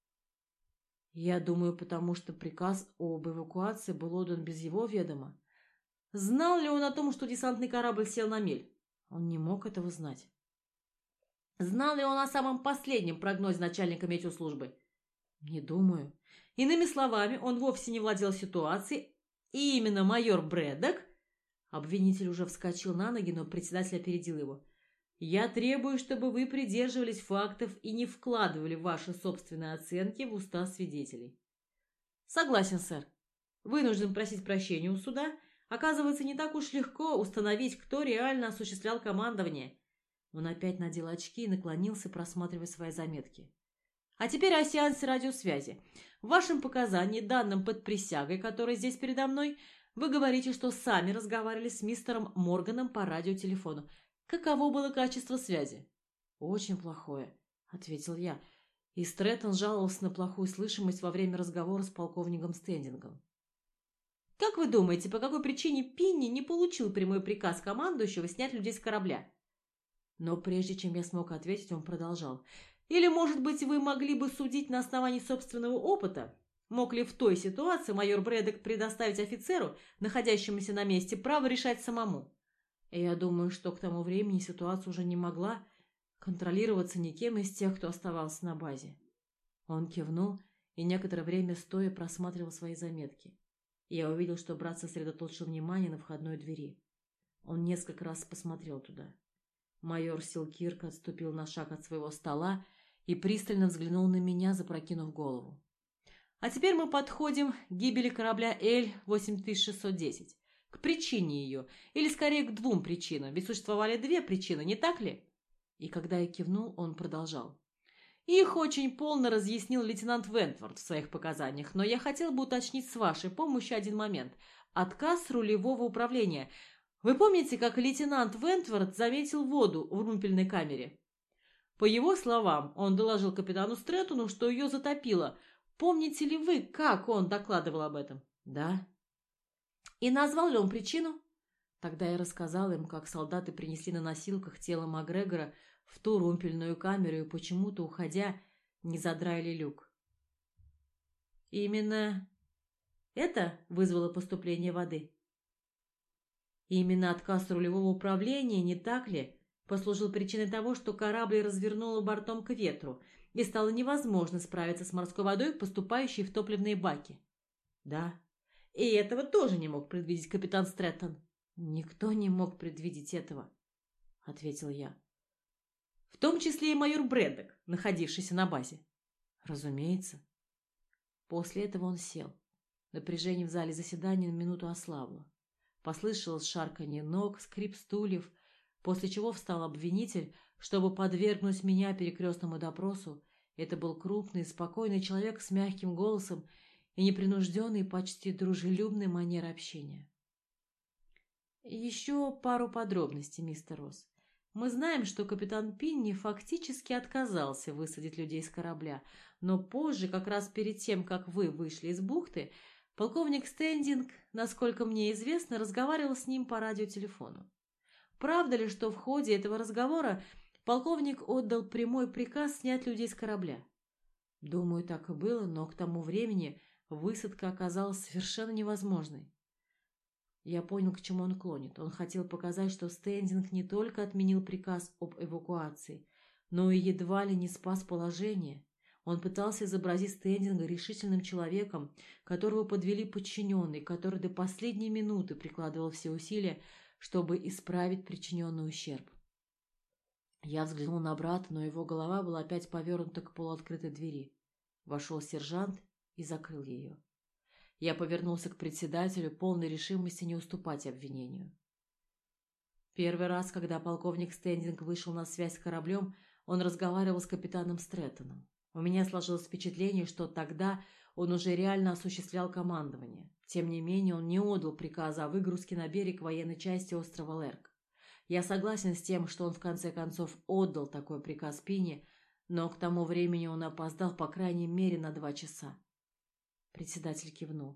Speaker 1: Я думаю, потому что приказ об эвакуации был отдан без его ведома. Знал ли он о том, что десантный корабль сел на мель? Он не мог этого знать. Знал ли он о самом последнем прогнозе начальника метеослужбы? Не думаю. Иными словами, он вовсе не владел ситуацией, и именно майор Брэддок... Обвинитель уже вскочил на ноги, но председатель опередил его. «Я требую, чтобы вы придерживались фактов и не вкладывали ваши собственные оценки в уста свидетелей». «Согласен, сэр. Вынужден просить прощения у суда. Оказывается, не так уж легко установить, кто реально осуществлял командование». Он опять надел очки и наклонился, просматривая свои заметки. «А теперь о сеансе радиосвязи. В вашем показании, данным под присягой, который здесь передо мной, вы говорите, что сами разговаривали с мистером Морганом по радиотелефону. Каково было качество связи?» «Очень плохое», — ответил я, и Стрэттон жаловался на плохую слышимость во время разговора с полковником Стендингом. «Как вы думаете, по какой причине Пинни не получил прямой приказ командующего снять людей с корабля?» Но прежде чем я смог ответить, он продолжал. «Или, может быть, вы могли бы судить на основании собственного опыта? Мог ли в той ситуации майор Брэддок предоставить офицеру, находящемуся на месте, право решать самому?» И я думаю, что к тому времени ситуация уже не могла контролироваться никем из тех, кто оставался на базе. Он кивнул и некоторое время стоя просматривал свои заметки. Я увидел, что брат сосредоточил внимание на входной двери. Он несколько раз посмотрел туда. Майор Силкирк отступил на шаг от своего стола и пристально взглянул на меня, запрокинув голову. «А теперь мы подходим к гибели корабля Эль восемь тысяч шестьсот десять. К причине ее, или скорее к двум причинам, ведь существовали две причины, не так ли?» И когда я кивнул, он продолжал. «Их очень полно разъяснил лейтенант Вентворд в своих показаниях, но я хотел бы уточнить с вашей помощью один момент. Отказ рулевого управления. Вы помните, как лейтенант Вентворд заметил воду в румпельной камере? По его словам, он доложил капитану Стрэттону, что ее затопило. Помните ли вы, как он докладывал об этом?» «Да». «И назвал ли он причину?» Тогда я рассказал им, как солдаты принесли на носилках тело Макгрегора в ту румпельную камеру и почему-то, уходя, не задраили люк. «Именно это вызвало поступление воды?» «Именно отказ рулевого управления, не так ли, послужил причиной того, что корабль развернуло бортом к ветру и стало невозможно справиться с морской водой, поступающей в топливные баки?» Да. И этого тоже не мог предвидеть капитан Стрэттон. Никто не мог предвидеть этого, ответил я. В том числе и майор Брэддок, находившийся на базе. Разумеется. После этого он сел. Напряжение в зале заседания на минуту ослабло. Послышалось шарканье ног, скрип стульев, после чего встал обвинитель, чтобы подвергнуть меня перекрестному допросу. Это был крупный, спокойный человек с мягким голосом и непринужденной, почти дружелюбной манерой общения. Еще пару подробностей, мистер Росс. Мы знаем, что капитан Пинни фактически отказался высадить людей с корабля, но позже, как раз перед тем, как вы вышли из бухты, полковник Стендинг, насколько мне известно, разговаривал с ним по радиотелефону. Правда ли, что в ходе этого разговора полковник отдал прямой приказ снять людей с корабля? Думаю, так и было, но к тому времени высадка оказалась совершенно невозможной. Я понял, к чему он клонит. Он хотел показать, что Стендинг не только отменил приказ об эвакуации, но и едва ли не спас положение. Он пытался изобразить Стендинга решительным человеком, которого подвели подчиненные, который до последней минуты прикладывал все усилия, чтобы исправить причиненный ущерб. Я взглянул на брата, но его голова была опять повернута к полуоткрытой двери. Вошел сержант и закрыл ее. Я повернулся к председателю, полной решимости не уступать обвинению. Первый раз, когда полковник Стендинг вышел на связь с кораблем, он разговаривал с капитаном Стрэттоном. У меня сложилось впечатление, что тогда он уже реально осуществлял командование. Тем не менее, он не отдал приказа о выгрузке на берег военной части острова Лерк. Я согласен с тем, что он в конце концов отдал такой приказ Пинни, но к тому времени он опоздал по крайней мере на два часа. Председатель кивнул.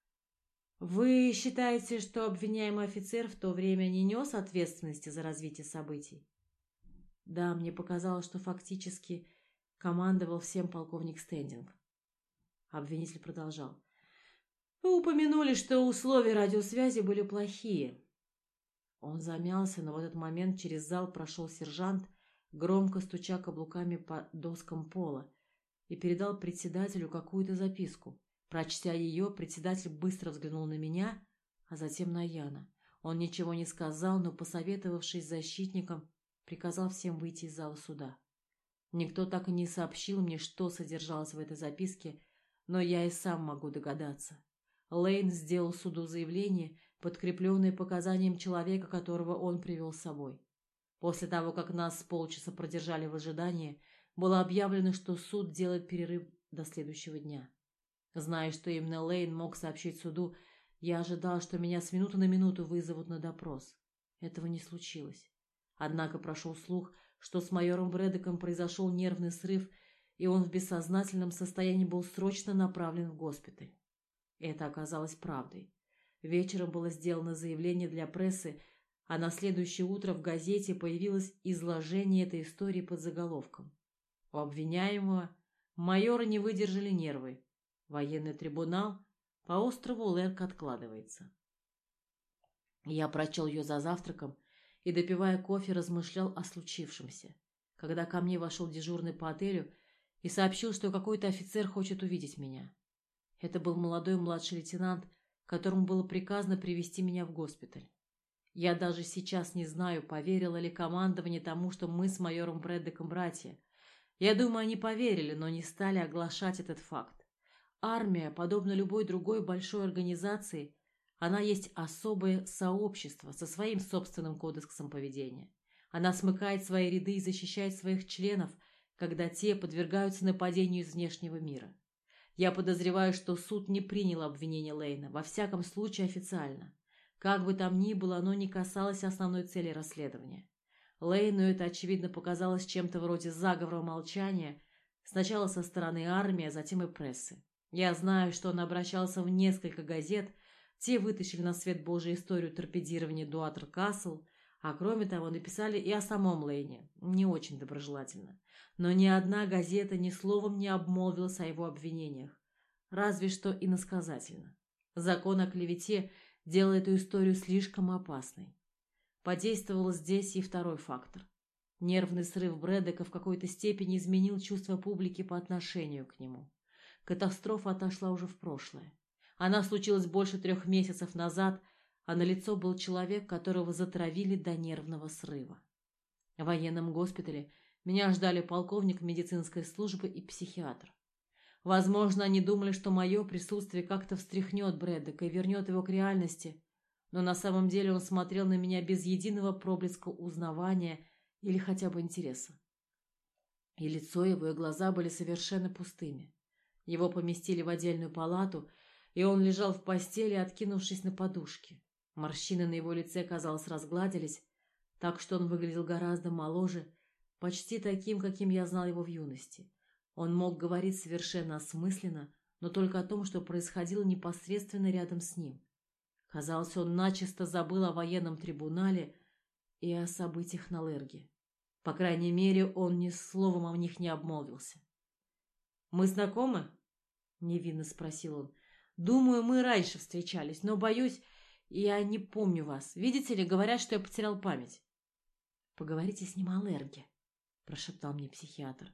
Speaker 1: «Вы считаете, что обвиняемый офицер в то время не нес ответственности за развитие событий?» «Да, мне показалось, что фактически командовал всем полковник Стендинг». Обвинитель продолжал. «Вы упомянули, что условия радиосвязи были плохие». Он замялся, но в этот момент через зал прошел сержант, громко стуча каблуками по доскам пола, и передал председателю какую-то записку. Прочтя ее, председатель быстро взглянул на меня, а затем на Яна. Он ничего не сказал, но, посоветовавшись с защитником, приказал всем выйти из зала суда. Никто так и не сообщил мне, что содержалось в этой записке, но я и сам могу догадаться. Лейн сделал суду заявление, подкрепленное показанием человека, которого он привел с собой. После того, как нас с полчаса продержали в ожидании, было объявлено, что суд делает перерыв до следующего дня. Зная, что именно Лейн мог сообщить суду, я ожидал, что меня с минуты на минуту вызовут на допрос. Этого не случилось. Однако прошел слух, что с майором Брэддоком произошел нервный срыв, и он в бессознательном состоянии был срочно направлен в госпиталь. Это оказалось правдой. Вечером было сделано заявление для прессы, а на следующее утро в газете появилось изложение этой истории под заголовком. У обвиняемого майора не выдержали нервы. Военный трибунал по острову Лерк откладывается. Я прочел ее за завтраком и, допивая кофе, размышлял о случившемся, когда ко мне вошел дежурный по отелю и сообщил, что какой-то офицер хочет увидеть меня. Это был молодой младший лейтенант, которому было приказано привести меня в госпиталь. Я даже сейчас не знаю, поверило ли командование тому, что мы с майором Брэддоком братья. Я думаю, они поверили, но не стали оглашать этот факт. Армия, подобно любой другой большой организации, она есть особое сообщество со своим собственным кодексом поведения. Она смыкает свои ряды и защищает своих членов, когда те подвергаются нападению из внешнего мира. Я подозреваю, что суд не принял обвинение Лейна, во всяком случае официально. Как бы там ни было, оно не касалось основной цели расследования. Лейну это, очевидно, показалось чем-то вроде заговора молчания, сначала со стороны армии, а затем и прессы. Я знаю, что он обращался в несколько газет, те вытащили на свет Божий историю торпедирования Дуатер-Касл, а кроме того написали и о самом Лейне, не очень доброжелательно. Но ни одна газета ни словом не обмолвилась о его обвинениях, разве что иносказательно. Закон о клевете делал эту историю слишком опасной. Подействовал здесь и второй фактор. Нервный срыв Брэддока в какой-то степени изменил чувство публики по отношению к нему. Катастрофа отошла уже в прошлое. Она случилась больше трех месяцев назад, а на лицо был человек, которого затравили до нервного срыва. В военном госпитале меня ждали полковник медицинской службы и психиатр. Возможно, они думали, что мое присутствие как-то встряхнет Брэддока и вернет его к реальности, но на самом деле он смотрел на меня без единого проблеска узнавания или хотя бы интереса. И лицо его, и глаза были совершенно пустыми. Его поместили в отдельную палату, и он лежал в постели, откинувшись на подушке. Морщины на его лице, казалось, разгладились, так что он выглядел гораздо моложе, почти таким, каким я знал его в юности. Он мог говорить совершенно осмысленно, но только о том, что происходило непосредственно рядом с ним. Казалось, он начисто забыл о военном трибунале и о событиях на Лерге. По крайней мере, он ни словом о них не обмолвился. «Мы знакомы?» — невинно спросил он. «Думаю, мы раньше встречались, но, боюсь, я не помню вас. Видите ли, говорят, что я потерял память». «Поговорите с ним о Лерге», — прошептал мне психиатр.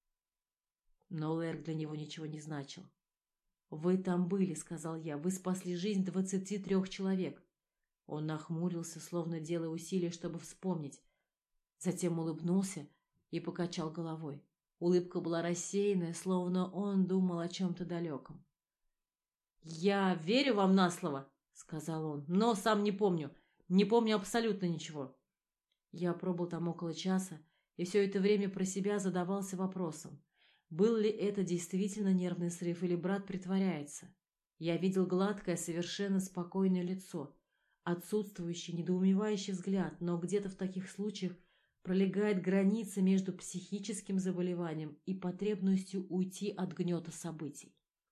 Speaker 1: Но Лерг для него ничего не значил. «Вы там были», — сказал я. «Вы спасли жизнь двадцати трех человек». Он нахмурился, словно делая усилия, чтобы вспомнить. Затем улыбнулся и покачал головой. Улыбка была рассеянная, словно он думал о чем-то далеком. «Я верю вам на слово», — сказал он, — «но сам не помню. Не помню абсолютно ничего». Я пробыл там около часа, и все это время про себя задавался вопросом. Был ли это действительно нервный срыв, или брат притворяется? Я видел гладкое, совершенно спокойное лицо, отсутствующий, недоумевающий взгляд, но где-то в таких случаях пролегает граница между психическим заболеванием и потребностью уйти от гнета событий.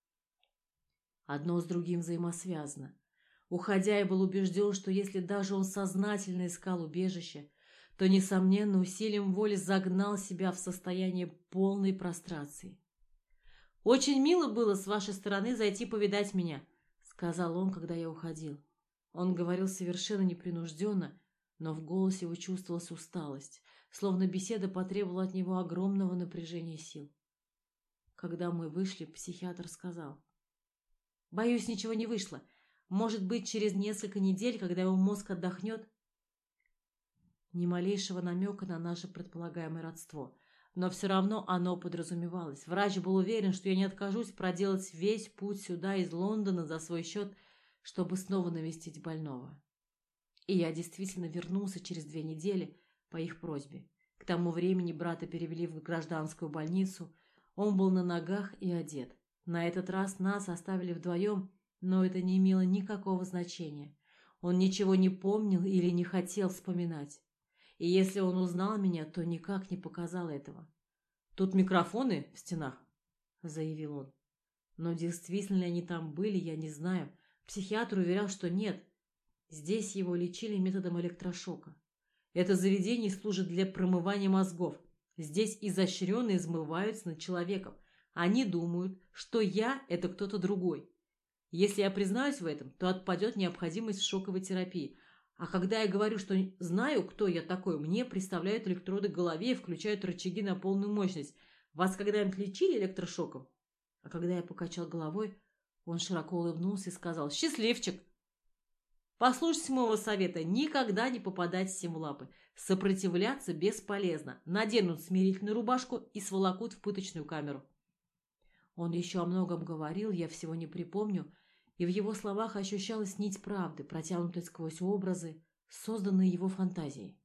Speaker 1: Одно с другим взаимосвязано. Уходя, я был убежден, что если даже он сознательно искал убежище, то, несомненно, усилием воли загнал себя в состояние полной прострации. «Очень мило было с вашей стороны зайти повидать меня», — сказал он, когда я уходил. Он говорил совершенно непринужденно, но в голосе его чувствовалась усталость, словно беседа потребовала от него огромного напряжения сил. Когда мы вышли, психиатр сказал: «Боюсь, ничего не вышло. Может быть, через несколько недель, когда его мозг отдохнет». Ни малейшего намека на наше предполагаемое родство, но все равно оно подразумевалось. Врач был уверен, что я не откажусь проделать весь путь сюда из Лондона за свой счет, чтобы снова навестить больного. И я действительно вернулся через две недели по их просьбе. К тому времени брата перевели в гражданскую больницу, он был на ногах и одет. На этот раз нас оставили вдвоем, но это не имело никакого значения. Он ничего не помнил или не хотел вспоминать. И если он узнал меня, то никак не показал этого. «Тут микрофоны в стенах», — заявил он. Но действительно ли они там были, я не знаю. Психиатр уверял, что нет. Здесь его лечили методом электрошока. Это заведение служит для промывания мозгов. Здесь изощренно измываются над человеком. Они думают, что я – это кто-то другой. Если я признаюсь в этом, то отпадет необходимость в шоковой терапии. А когда я говорю, что знаю, кто я такой, мне представляют электроды в голове и включают рычаги на полную мощность. Вас когда-нибудь лечили электрошоком? А когда я покачал головой, он широко улыбнулся и сказал: «Счастливчик! Послушайте моего совета, никогда не попадайтесь им в лапы. Сопротивляться бесполезно. Наденут смирительную рубашку и сволокут в пыточную камеру». Он еще о многом говорил, я всего не припомню, и в его словах ощущалась нить правды, протянутая сквозь образы, созданные его фантазией.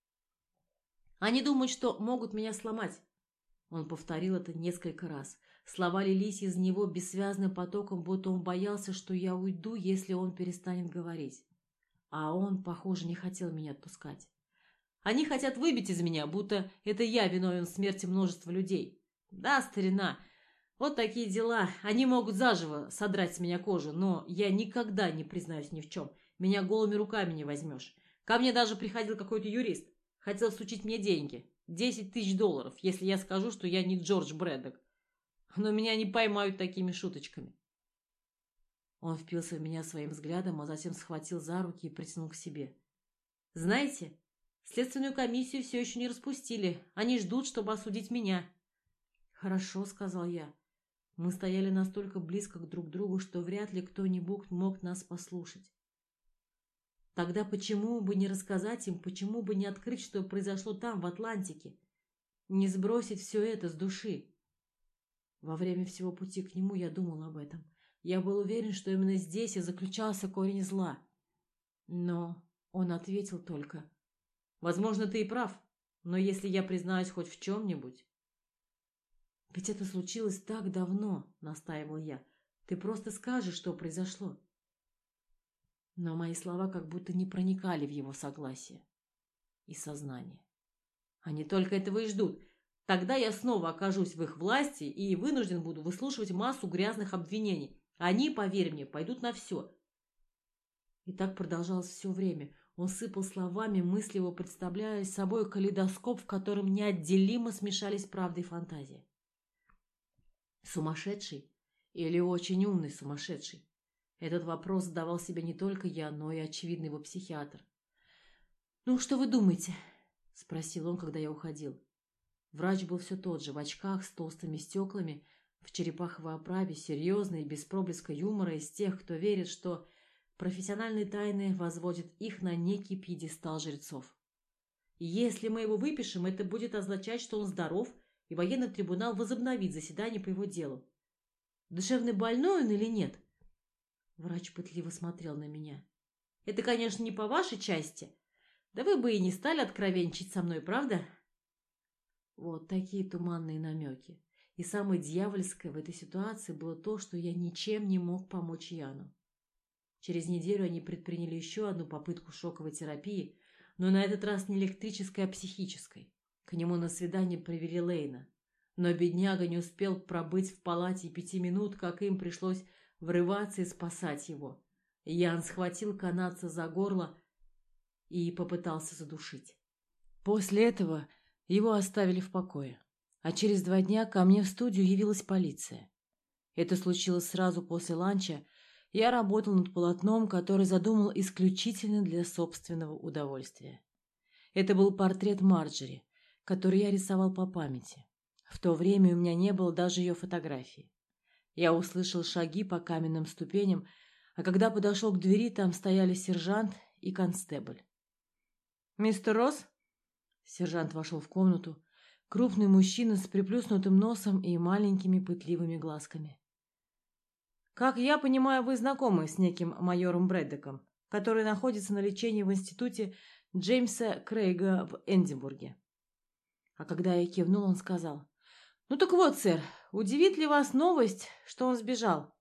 Speaker 1: «Они думают, что могут меня сломать». Он повторил это несколько раз. Слова лились из него бессвязным потоком, будто он боялся, что я уйду, если он перестанет говорить. А он, похоже, не хотел меня отпускать. «Они хотят выбить из меня, будто это я виновен в смерти множества людей. Да, старина, вот такие дела. Они могут заживо содрать с меня кожу, но я никогда не признаюсь ни в чем. Меня голыми руками не возьмешь. Ко мне даже приходил какой-то юрист. Хотел всучить мне деньги. Десять тысяч долларов, если я скажу, что я не Джордж Брэддок. Но меня не поймают такими шуточками». Он впился в меня своим взглядом, а затем схватил за руки и притянул к себе. «Знаете, следственную комиссию все еще не распустили. Они ждут, чтобы осудить меня». «Хорошо», — сказал я. Мы стояли настолько близко друг к другу, что вряд ли кто-нибудь мог нас послушать. Тогда почему бы не рассказать им, почему бы не открыть, что произошло там, в Атлантике? Не сбросить все это с души? Во время всего пути к нему я думал об этом. Я был уверен, что именно здесь и заключался корень зла. Но он ответил только: «Возможно, ты и прав, но если я признаюсь хоть в чем-нибудь...» «Ведь это случилось так давно», — настаивал я. «Ты просто скажешь, что произошло». Но мои слова как будто не проникали в его согласие и сознание. Они только этого и ждут. Тогда я снова окажусь в их власти и вынужден буду выслушивать массу грязных обвинений. Они, поверь мне, пойдут на все. И так продолжалось все время. Он сыпал словами, мысливо представляя собой калейдоскоп, в котором неотделимо смешались правда и фантазия. Сумасшедший или очень умный сумасшедший? Этот вопрос задавал себе не только я, но и очевидный его психиатр. «Ну, что вы думаете?» — спросил он, когда я уходил. Врач был все тот же, в очках с толстыми стеклами, в черепаховой оправе, серьезный, без проблеска юмора, из тех, кто верит, что профессиональные тайны возводят их на некий пьедестал жрецов. Если мы его выпишем, это будет означать, что он здоров, и военный трибунал возобновит заседание по его делу. Душевный больной он или нет? Врач пытливо смотрел на меня. Это, конечно, не по вашей части. Да вы бы и не стали откровенничать со мной, правда? Вот такие туманные намеки. И самое дьявольское в этой ситуации было то, что я ничем не мог помочь Яну. Через неделю они предприняли еще одну попытку шоковой терапии, но на этот раз не электрической, а психической. К нему на свидание привели Лейна. Но бедняга не успел пробыть в палате и пяти минут, как им пришлось врываться и спасать его. Ян схватил канадца за горло и попытался задушить. После этого его оставили в покое. А через два дня ко мне в студию явилась полиция. Это случилось сразу после ланча. Я работал над полотном, который задумал исключительно для собственного удовольствия. Это был портрет Марджери, который я рисовал по памяти. В то время у меня не было даже ее фотографии. Я услышал шаги по каменным ступеням, а когда подошел к двери, там стояли сержант и констебль. «Мистер Росс?» Сержант вошел в комнату. Крупный мужчина с приплюснутым носом и маленькими пытливыми глазками. «Как я понимаю, вы знакомы с неким майором Брэддоком, который находится на лечении в институте Джеймса Крейга в Эдинбурге». А когда я кивнул, он сказал: «Ну так вот, сэр, удивит ли вас новость, что он сбежал?»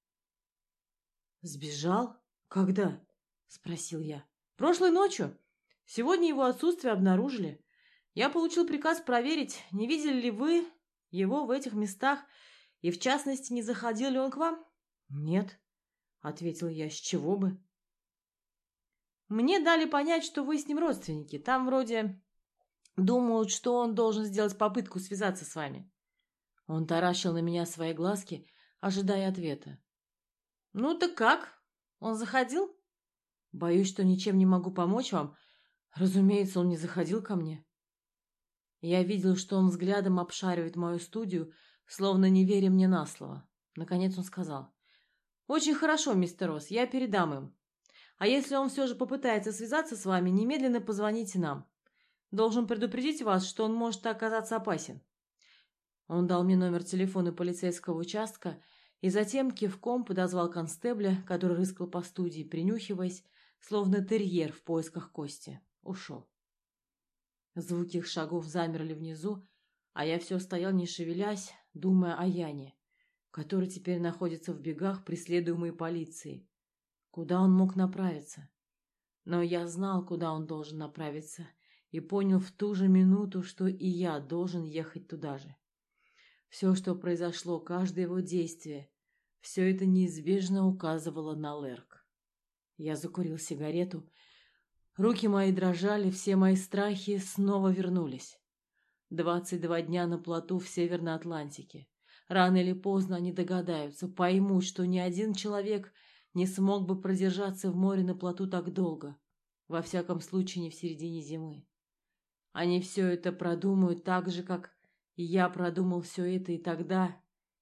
Speaker 1: «Сбежал? Когда?» — спросил я. «Прошлой ночью. Сегодня его отсутствие обнаружили. Я получил приказ проверить, не видели ли вы его в этих местах, и, в частности, не заходил ли он к вам?» «Нет», — ответил я, — «с чего бы?» «Мне дали понять, что вы с ним родственники. Там вроде думают, что он должен сделать попытку связаться с вами». Он таращил на меня свои глазки, ожидая ответа. «Ну так как? Он заходил?» «Боюсь, что ничем не могу помочь вам. Разумеется, он не заходил ко мне». Я видел, что он взглядом обшаривает мою студию, словно не веря мне на слово. Наконец он сказал: «Очень хорошо, мистер Росс, я передам им. А если он все же попытается связаться с вами, немедленно позвоните нам. Должен предупредить вас, что он может оказаться опасен». Он дал мне номер телефона полицейского участка и затем кивком подозвал констебля, который рыскал по студии, принюхиваясь, словно терьер в поисках кости. Ушел. Звуки их шагов замерли внизу, а я все стоял, не шевелясь, думая о Яне, который теперь находится в бегах, преследуемой полицией. Куда он мог направиться? Но я знал, куда он должен направиться, и понял в ту же минуту, что и я должен ехать туда же. Все, что произошло, каждое его действие, все это неизбежно указывало на Лерк. Я закурил сигарету. Руки мои дрожали, все мои страхи снова вернулись. Двадцать два дня на плоту в Северной Атлантике. Рано или поздно они догадаются, поймут, что ни один человек не смог бы продержаться в море на плоту так долго. Во всяком случае, не в середине зимы. Они все это продумают так же, как и я продумал все это и тогда,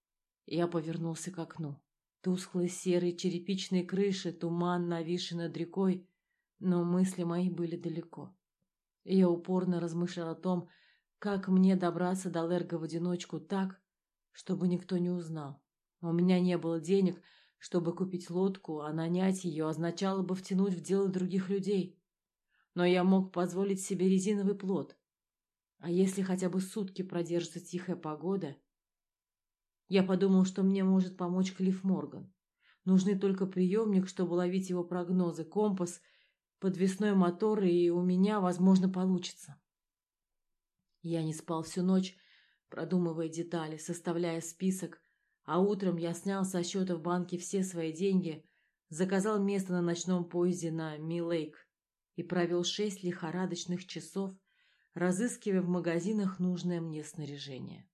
Speaker 1: Я повернулся к окну. Тусклые серые черепичные крыши, туман, нависший над рекой, но мысли мои были далеко. Я упорно размышлял о том, как мне добраться до Лерго в одиночку так, чтобы никто не узнал. У меня не было денег, чтобы купить лодку, а нанять ее означало бы втянуть в дело других людей. Но я мог позволить себе резиновый плот. А если хотя бы сутки продержится тихая погода? Я подумал, что мне может помочь Клифф Морган. Нужны только приемник, чтобы ловить его прогнозы, компас, подвесной мотор, и у меня, возможно, получится. Я не спал всю ночь, продумывая детали, составляя список, а утром я снял со счета в банке все свои деньги, заказал место на ночном поезде на Ми-Лейк и провел шесть лихорадочных часов, разыскивая в магазинах нужное мне снаряжение.